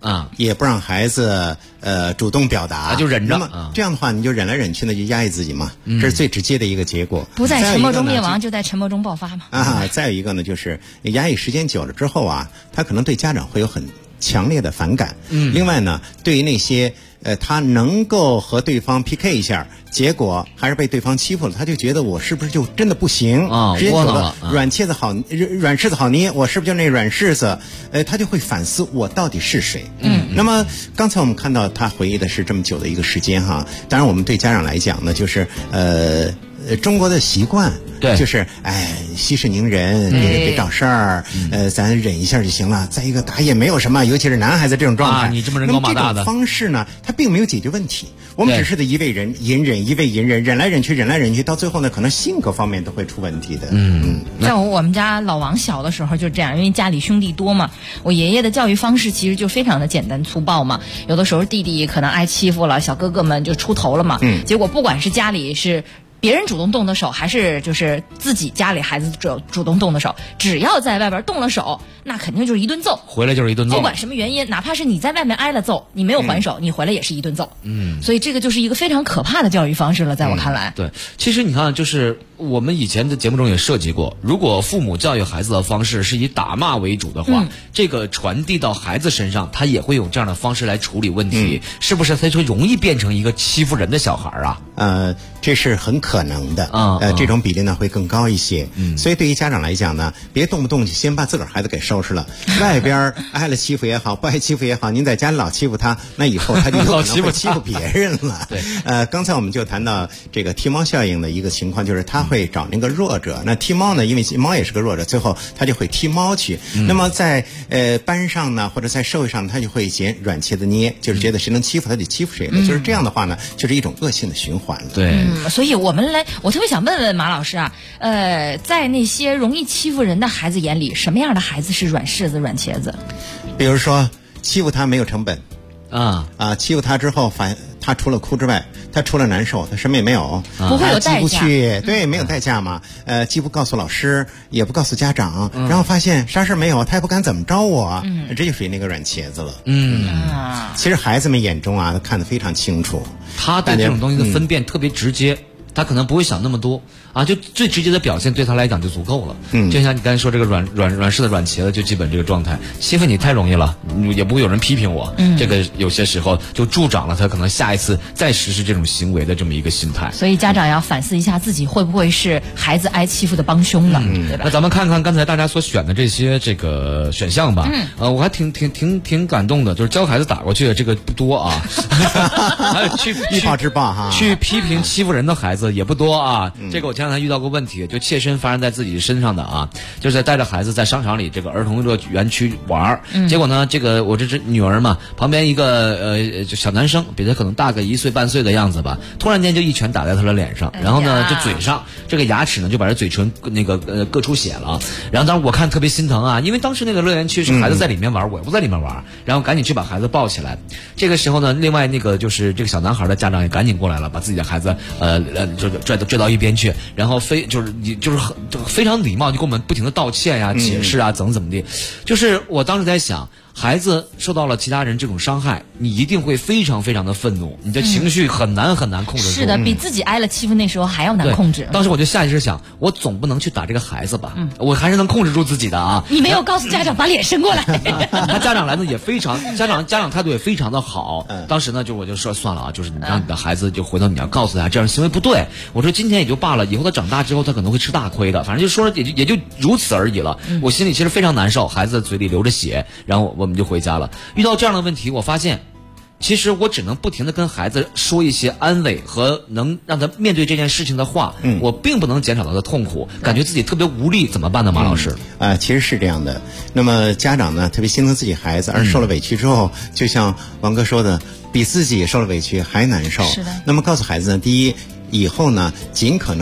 也不让孩子主动表达， 就忍着。 那么这样的话，你就忍来忍去呢，就压抑自己嘛，这是最直接的一个结果。 不在沉默中灭亡，就在沉默中爆发嘛。 再有一个呢，就是压抑时间久了之后啊，他可能对家长会有很强烈的反感。另外呢，对于那些他能够和对方 PK 一下，结果还是被对方欺负了，他就觉得我是不是就真的不行啊？时间久了，软柿子好捏，我是不是就那软柿子？他就会反思我到底是谁。那么刚才我们看到他回忆的是这么久的一个时间哈，当然我们对家长来讲呢，就是中国的习惯， 对， 就是息事宁人，别找事儿，咱忍一下就行了。再一个打也没有什么，尤其是男孩子这种状态， 你这么人高马大的， 那么这种方式呢，它并没有解决问题。我们只是的一味隐忍，忍来忍去，到最后呢，可能性格方面都会出问题的。 在我们家老王小的时候就这样，因为家里兄弟多嘛，我爷爷的教育方式其实就非常的简单粗暴嘛。有的时候弟弟可能挨欺负了，小哥哥们就出头了嘛。结果不管是家里是别人主动动的手，还是就是自己家里孩子主动动的手，只要在外边动了手，那肯定就是一顿揍， 回来就是一顿揍。 不管什么原因，哪怕是你在外面挨了揍，你没有还手，你回来也是一顿揍。所以这个就是一个非常可怕的教育方式了，在我看来。 对，其实你看，就是我们以前的节目中也涉及过，如果父母教育孩子的方式是以打骂为主的话，这个传递到孩子身上，他也会用这样的方式来处理问题，是不是？他就容易变成一个欺负人的小孩啊？ 这是很可能的这种比例呢会更高一些。所以对于家长来讲呢，别动不动就先把自个儿孩子给收拾了。外边挨了欺负也好，不挨欺负也好，您在家里老欺负他，那以后他就有可能会欺负别人了。 对， 刚才我们就谈到这个踢猫效应的一个情况，就是他会找那个弱者。那踢猫呢，因为猫也是个弱者，最后他就会踢猫去。那么在班上呢，或者在社会上，他就会捡软茄子捏，就是觉得谁能欺负他就欺负谁了。就是这样的话呢，就是一种恶性的循环了。 对。 所以我特别想问问马老师啊，在那些容易欺负人的孩子眼里，什么样的孩子是软柿子、软茄子？ 比如说欺负他没有成本，欺负他之后他除了哭之外，他除了难受，他什么也没有， 不会有代价。 既不去，对，没有代价嘛。既不告诉老师，也不告诉家长，然后发现啥事没有，他也不敢怎么着我，这就属于那个软茄子了。其实孩子们眼中啊，他看得非常清楚， 他对这种东西的分辨特别直接。他可能不会想那么多啊，就最直接的表现对他来讲就足够了。就像你刚才说这个软柿子软茄子，就基本这个状态，欺负你太容易了，也不会有人批评我。这个有些时候就助长了他可能下一次再实施这种行为的这么一个心态。 所以家长要反思一下自己会不会是孩子挨欺负的帮凶了，对吧？ 那咱们看看刚才大家所选的这些这个选项吧。我还挺感动的，就是教孩子打过去的这个不多啊，还有去一炮之棒哈， 去批评欺负人的孩子也不多啊。这个我前两天遇到过问题，就切身发生在自己身上的啊，就是带着孩子在商场里这个儿童乐园区玩，结果呢，这个我这是女儿嘛，旁边一个就小男生，比他可能大个1岁半岁的样子吧，突然间就一拳打在他的脸上，然后呢，这嘴上这个牙齿呢就把这嘴唇那个各出血了，然后当时我看特别心疼啊，因为当时那个乐园区是孩子在里面玩，我也不在里面玩，然后赶紧去把孩子抱起来。这个时候呢，另外那个就是这个小男孩的家长也赶紧过来了，把自己的孩子就是拽到一边去，然后就是非常礼貌，就跟我们不停的道歉呀、解释啊，怎么的。就是我当时在想，孩子受到了其他人这种伤害，你一定会非常非常的愤怒，你的情绪很难控制住。 是的，比自己挨了欺负那时候还要难控制。 当时我就下意识想，我总不能去打这个孩子吧，我还是能控制住自己的啊。 你没有告诉家长把脸伸过来。 他家长来的也非常，家长态度也非常的好。当时呢，我就说算了啊，就是你让你的孩子就回头你要告诉他这样行为不对。我说今天也就罢了，以后他长大之后他可能会吃大亏的。反正就说也就如此而已了。我心里其实非常难受，孩子嘴里流着血，然后我们就回家了。遇到这样的问题，我发现其实我只能不停地跟孩子说一些安慰和能让他面对这件事情的话，我并不能减少他的痛苦，感觉自己特别无力，怎么办呢？马老师其实是这样的。那么家长呢，特别心疼自己孩子，而受了委屈之后，就像王哥说的，比自己受了委屈还难受。 是的。 那么告诉孩子呢，第一，以后呢，尽可能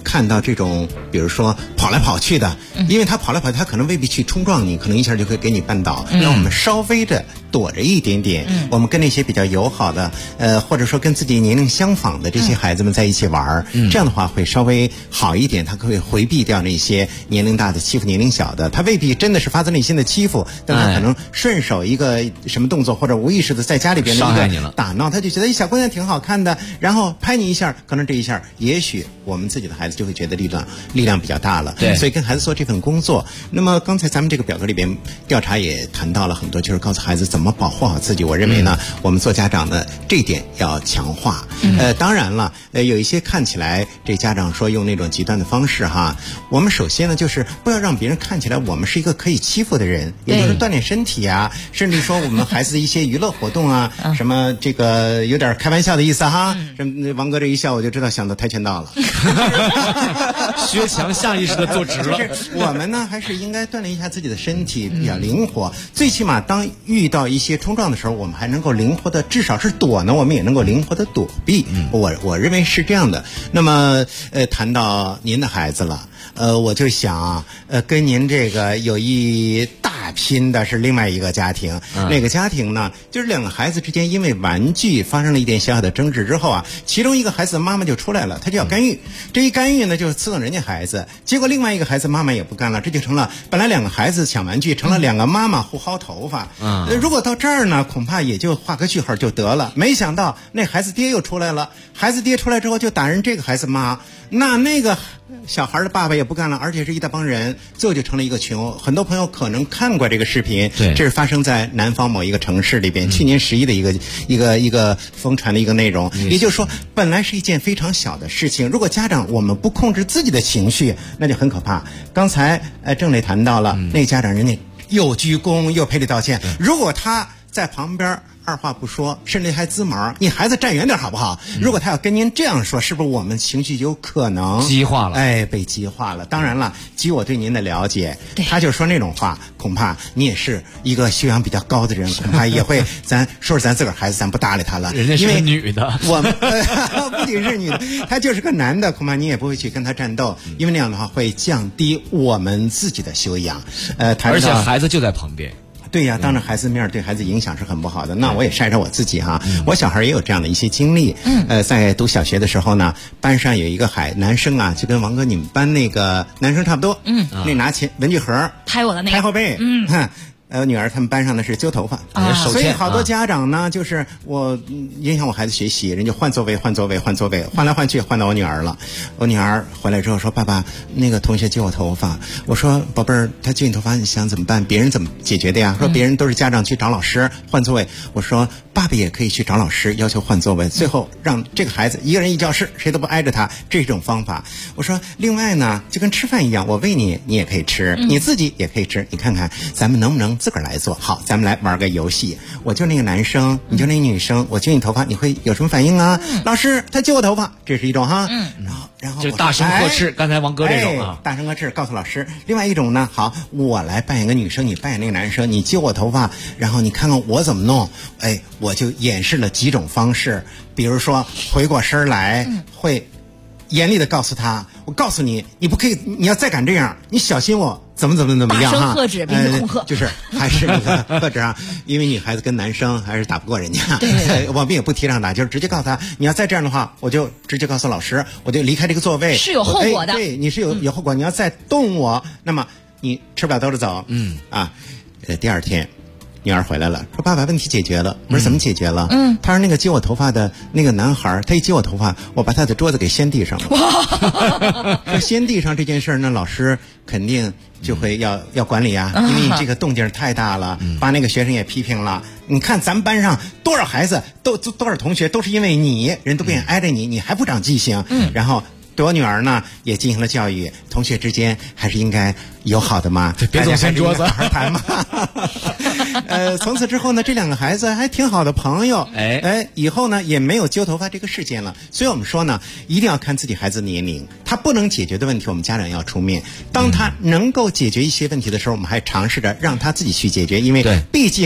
看到这种，比如说跑来跑去的，因为他跑来跑去，他可能未必去冲撞你，可能一下就会给你绊倒。让我们稍微的躲着一点点，我们跟那些比较友好的，或者说跟自己年龄相仿的这些孩子们在一起玩，这样的话会稍微好一点。他可以回避掉那些年龄大的欺负年龄小的，他未必真的是发自内心的欺负，但他可能顺手一个什么动作，或者无意识的在家里边的一个打闹，他就觉得小姑娘挺好看的，然后拍你一下，可能这一下，也许我们自己的孩子就会觉得力量比较大了。对，所以跟孩子做这份工作。那么刚才咱们这个表格里边调查也谈到了很多，就是告诉孩子怎么保护好自己。我认为呢，我们做家长的这一点要强化。当然了，有一些看起来这家长说用那种极端的方式哈，我们首先呢就是不要让别人看起来我们是一个可以欺负的人，也就是锻炼身体啊，甚至说我们孩子的一些娱乐活动啊，什么这个有点开玩笑的意思哈。王哥这一笑，我就知道想到跆拳道了。 薛强下意识的坐直了。 我们呢还是应该锻炼一下自己的身体，比较灵活。最起码当遇到一些冲撞的时候，我们还能够灵活的，至少是躲呢，我们也能够灵活的躲避。我认为是这样的。那么谈到您的孩子了，我就想跟您这个有一大拼的是另外一个家庭。那个家庭呢，就是两个孩子之间因为玩具发生了一点小小的争执之后啊，其中一个孩子的妈妈就出来了，他就要干预。这一干预呢，就刺痛人家孩子，结果另外一个孩子妈妈也不干了，这就成了本来两个孩子抢玩具，成了两个妈妈互薅头发。如果到这儿呢，恐怕也就画个句号就得了。没想到那孩子爹又出来了，孩子爹出来之后就打人这个孩子妈，那个小孩的爸爸也不干了，而且是一大帮人，最后就成了一个群殴。很多朋友可能看过这个视频，这是发生在南方某一个城市里边，去年11的一个疯传的一个内容。也就是说，本来是一件非常小的事情，如果家长我们不控制自己的情绪，那就很可怕。刚才郑磊谈到了，那家长人家又鞠躬又赔礼道歉，如果他在旁边二话不说，甚至还滋毛，你孩子站远点好不好？如果他要跟您这样说，是不是我们情绪有可能激化了？ 被激化了。当然了，据我对您的了解，他就说那种话，恐怕你也是一个修养比较高的人，恐怕也会咱说是咱自个儿孩子，咱不搭理他了。 人家是个女的， 我们不仅是女的，他就是个男的，恐怕你也不会去跟他战斗，因为那样的话会降低我们自己的修养。 而且孩子就在旁边。 对呀，当着孩子面对孩子影响是很不好的。那我也晒着我自己哈，我小孩也有这样的一些经历。在读小学的时候呢，班上有一个男生啊，就跟王哥你们班那个男生差不多。那拿文具盒拍我的那个， 拍后背。女儿他们班上的是揪头发，所以好多家长呢，就是我影响我孩子学习，人家换座位，换来换去，换到我女儿了。我女儿回来之后说：“爸爸，那个同学揪我头发。”我说：“宝贝儿，他揪你头发，你想怎么办？别人怎么解决的呀？”说别人都是家长去找老师换座位。我说：“爸爸也可以去找老师要求换座位，最后让这个孩子一个人一教室，谁都不挨着他，这种方法。”我说：“另外呢，就跟吃饭一样，我喂你，你也可以吃，你自己也可以吃。你看看咱们能不能自个儿来做？好，咱们来玩个游戏。我就那个男生，你就那个女生，我揪你头发，你会有什么反应啊？老师，他揪我头发，这是一种哈。然后就大声呵斥，刚才王哥这种啊， 大声呵斥告诉老师。另外一种呢，好，我来扮演个女生，你扮演那个男生，你揪我头发，然后你看看我怎么弄。我就演示了几种方式，比如说回过身来，会严厉的告诉他，我告诉你，你不可以，你要再敢这样，你小心我怎么样哈？ 大声喝止，并且恐吓， 就是还是那个喝止啊，因为女孩子跟男生还是打不过人家。对，我们也不提倡打，就是直接告诉他，你要再这样的话，我就直接告诉老师，我就离开这个座位， 是有后果的。 对，你是有后果，你要再动我，那么你吃不了兜着走。第二天。女儿回来了，说爸爸问题解决了。我说怎么解决了？他说那个接我头发的那个男孩，他一接我头发，我把他的桌子给掀地上了。说掀地上这件事呢，老师肯定就会要管理啊，因为你这个动静太大了，把那个学生也批评了。你看咱们班上多少孩子，多少同学都是因为你，人都不愿意挨着你，你还不长记性。然后对我女儿呢也进行了教育，同学之间还是应该友好的嘛， 别总掀桌子， 好好谈嘛。从此之后呢，这两个孩子还挺好的朋友。以后呢也没有揪头发这个事件了。所以我们说呢，一定要看自己孩子的年龄，他不能解决的问题，我们家长要出面。当他能够解决一些问题的时候，我们还尝试着让他自己去解决，因为毕竟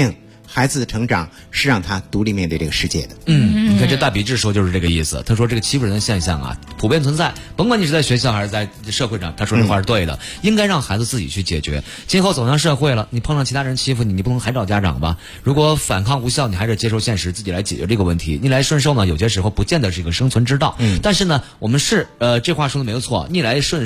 孩子的成长是让他独立面对这个世界的。 你看这大笔智说就是这个意思。他说这个欺负人的现象啊，普遍存在，甭管你是在学校还是在社会上，他说这话是对的，应该让孩子自己去解决。今后走向社会了，你碰上其他人欺负你，你不能还找家长吧？如果反抗无效，你还是接受现实，自己来解决这个问题。逆来顺受呢，有些时候不见得是一个生存之道。但是呢，我们是这话说的没有错，逆来顺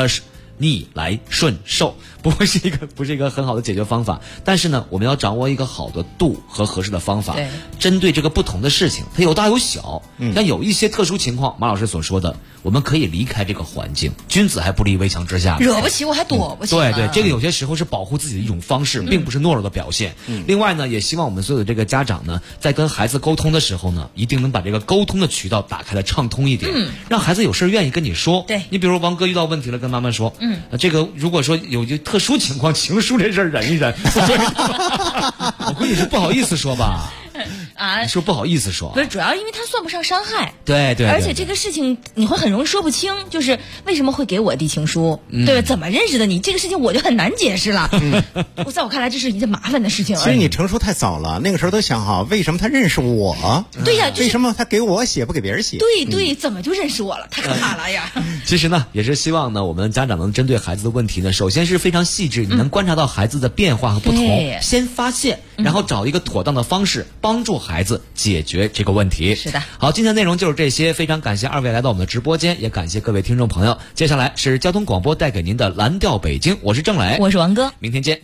受不是一个很好的解决方法，但是呢，我们要掌握一个好的度和合适的方法，针对这个不同的事情，它有大有小。但有一些特殊情况，马老师所说的，我们可以离开这个环境。君子还不立危墙之下， 惹不起我还躲不起。 对，这个有些时候是保护自己的一种方式，并不是懦弱的表现。另外呢，也希望我们所有的这个家长呢，在跟孩子沟通的时候呢，一定能把这个沟通的渠道打开的畅通一点，让孩子有事愿意跟你说。 对， 你比如王哥遇到问题了，跟妈妈说，这个如果说有一特殊情况，情书这事儿忍一忍，我估计是不好意思说吧。你说不好意思说， 不是，主要因为他算不上伤害， 对， 而且这个事情你会很容易说不清，就是为什么会给我递情书，对吧？怎么认识的你？这个事情我就很难解释了。在我看来，这是一件麻烦的事情。 其实你成熟太早了，那个时候都想好为什么他认识我？ 对呀， 为什么他给我写不给别人写？ 对，怎么就认识我了？太可怕了呀！ 其实呢，也是希望呢，我们家长能针对孩子的问题呢，首先是非常细致，你能观察到孩子的变化和不同，先发现，然后找一个妥当的方式帮助孩子解决这个问题。 是的， 好，今天的内容就是这些，非常感谢二位来到我们的直播间，也感谢各位听众朋友。接下来是交通广播带给您的蓝调北京，我是郑磊， 我是王哥， 明天见。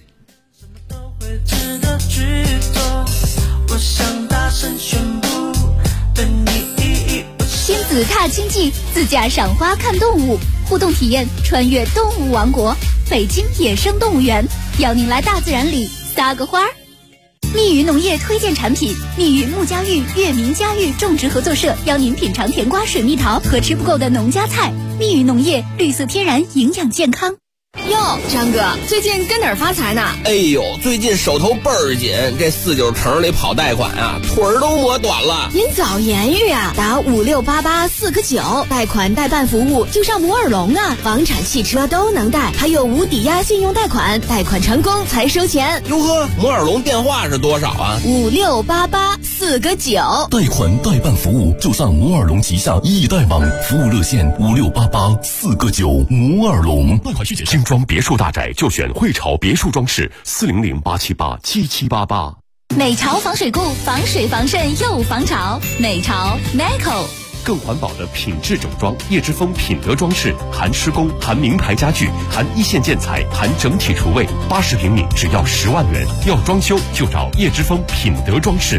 亲子踏经济，自驾赏花看动物，互动体验穿越动物王国，北京野生动物园邀您来大自然里撒个花儿。蜜语农业推荐产品，蜜语木家育月明家育种植合作社邀您品尝甜瓜、水蜜桃和吃不够的农家菜。蜜语农业，绿色天然，营养健康。 哟，张哥，最近跟哪儿发财呢？ 哎呦，最近手头倍儿紧，这49城里跑贷款啊，腿儿都磨短了。 您早言语啊，打56884个9，贷款代办服务就上摩尔龙啊，房产、汽车都能贷，还有无抵押信用贷款，贷款成功才收钱。 哟呵，摩尔龙电话是多少啊 ？56884个9。 贷款代办服务就上摩尔龙旗下易贷网，服务热线56884个9，摩尔龙。 贷款需谨慎。装别墅大宅就选汇潮别墅装饰，400-878-7788。 美潮防水固，防水防渗又防潮。美潮 Neco。 更环保的品质整装，叶之峰品德装饰，含施工，含名牌家具，含一线建材，含整体厨卫，80平米只要10万元。要装修就找叶之峰品德装饰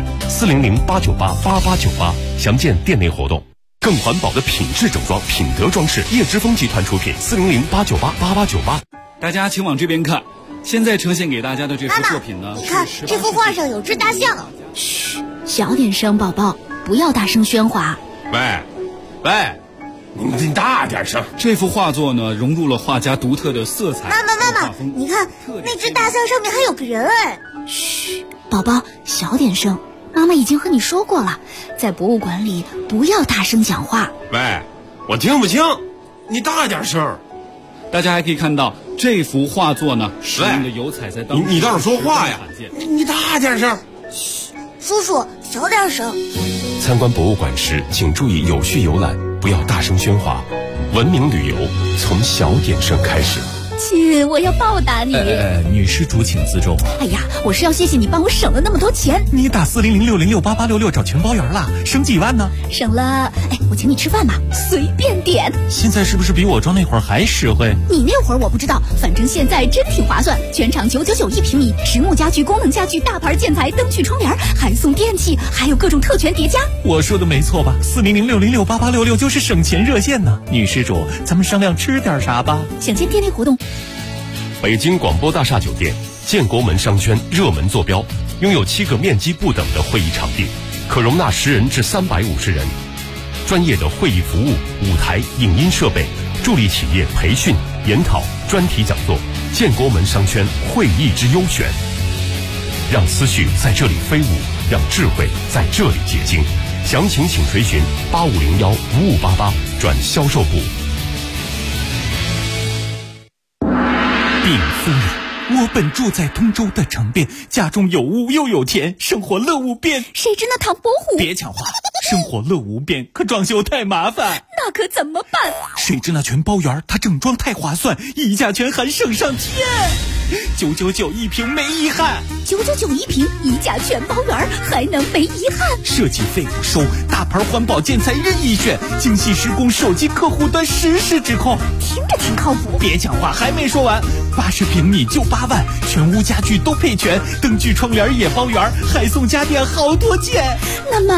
，400-898-8898，详见店内活动。更环保的品质整装，品德装饰，叶之峰集团出品，400-898-8898。 大家请往这边看，现在呈现给大家的这幅作品呢， 你看这幅画上有只大象。 嘘，小点声，宝宝，不要大声喧哗。 喂，你大点声。这幅画作呢，融入了画家独特的色彩。 妈妈，你看那只大象上面还有个人哎。 嘘，宝宝，小点声。妈妈已经和你说过了，在博物馆里不要大声讲话。 喂，我听不清，你大点声。大家还可以看到这幅画作呢，使用的油彩在当中， 你倒是说话呀！你大点声。 嘘，叔叔小点声。 参观博物馆时，请注意有序游览，不要大声喧哗。文明旅游从小点声开始。 亲，我要报答你。 女施主请自重。 哎呀，我是要谢谢你帮我省了那么多钱。 你打400-606-8866找全包圆了，省几万呢？ 省了，我请你吃饭吧，随便点。 现在是不是比我装那会儿还实惠？ 你那会儿我不知道，反正现在真挺划算。全场999一平米，实木家具、功能家具、大牌建材、灯具、窗帘，还送电器，还有各种特权叠加。 我说的没错吧？400-606-8866就是省钱热线呢。女施主，咱们商量吃点啥吧？ 想见店内活动。 北京广播大厦酒店建国门商圈热门坐标，拥有7个面积不等的会议场地，可容纳10人至350人。专业的会议服务、舞台、影音设备，助力企业培训、研讨、专题讲座。建国门商圈会议之优选，让思绪在这里飞舞，让智慧在这里结晶。详情请垂询8501-5588转销售部。 禀夫人， 我本住在通州的城边，家中有屋又有田，生活乐无边。 谁知那唐伯虎？ 别抢话，生活乐无边，可装修太麻烦。 那可怎么办？ 谁知那全包园，它整装太划算，溢价权还省上天。999一平没遗憾 ，999一平，溢价全包圆，还能没遗憾？ 设计费不收，大牌环保建材任意选，精细施工，手机客户端实时指控， 听着挺靠谱。 别讲话，还没说完，80平米就8万，全屋家具都配全，灯具窗帘也包圆，还送家电好多件。 那么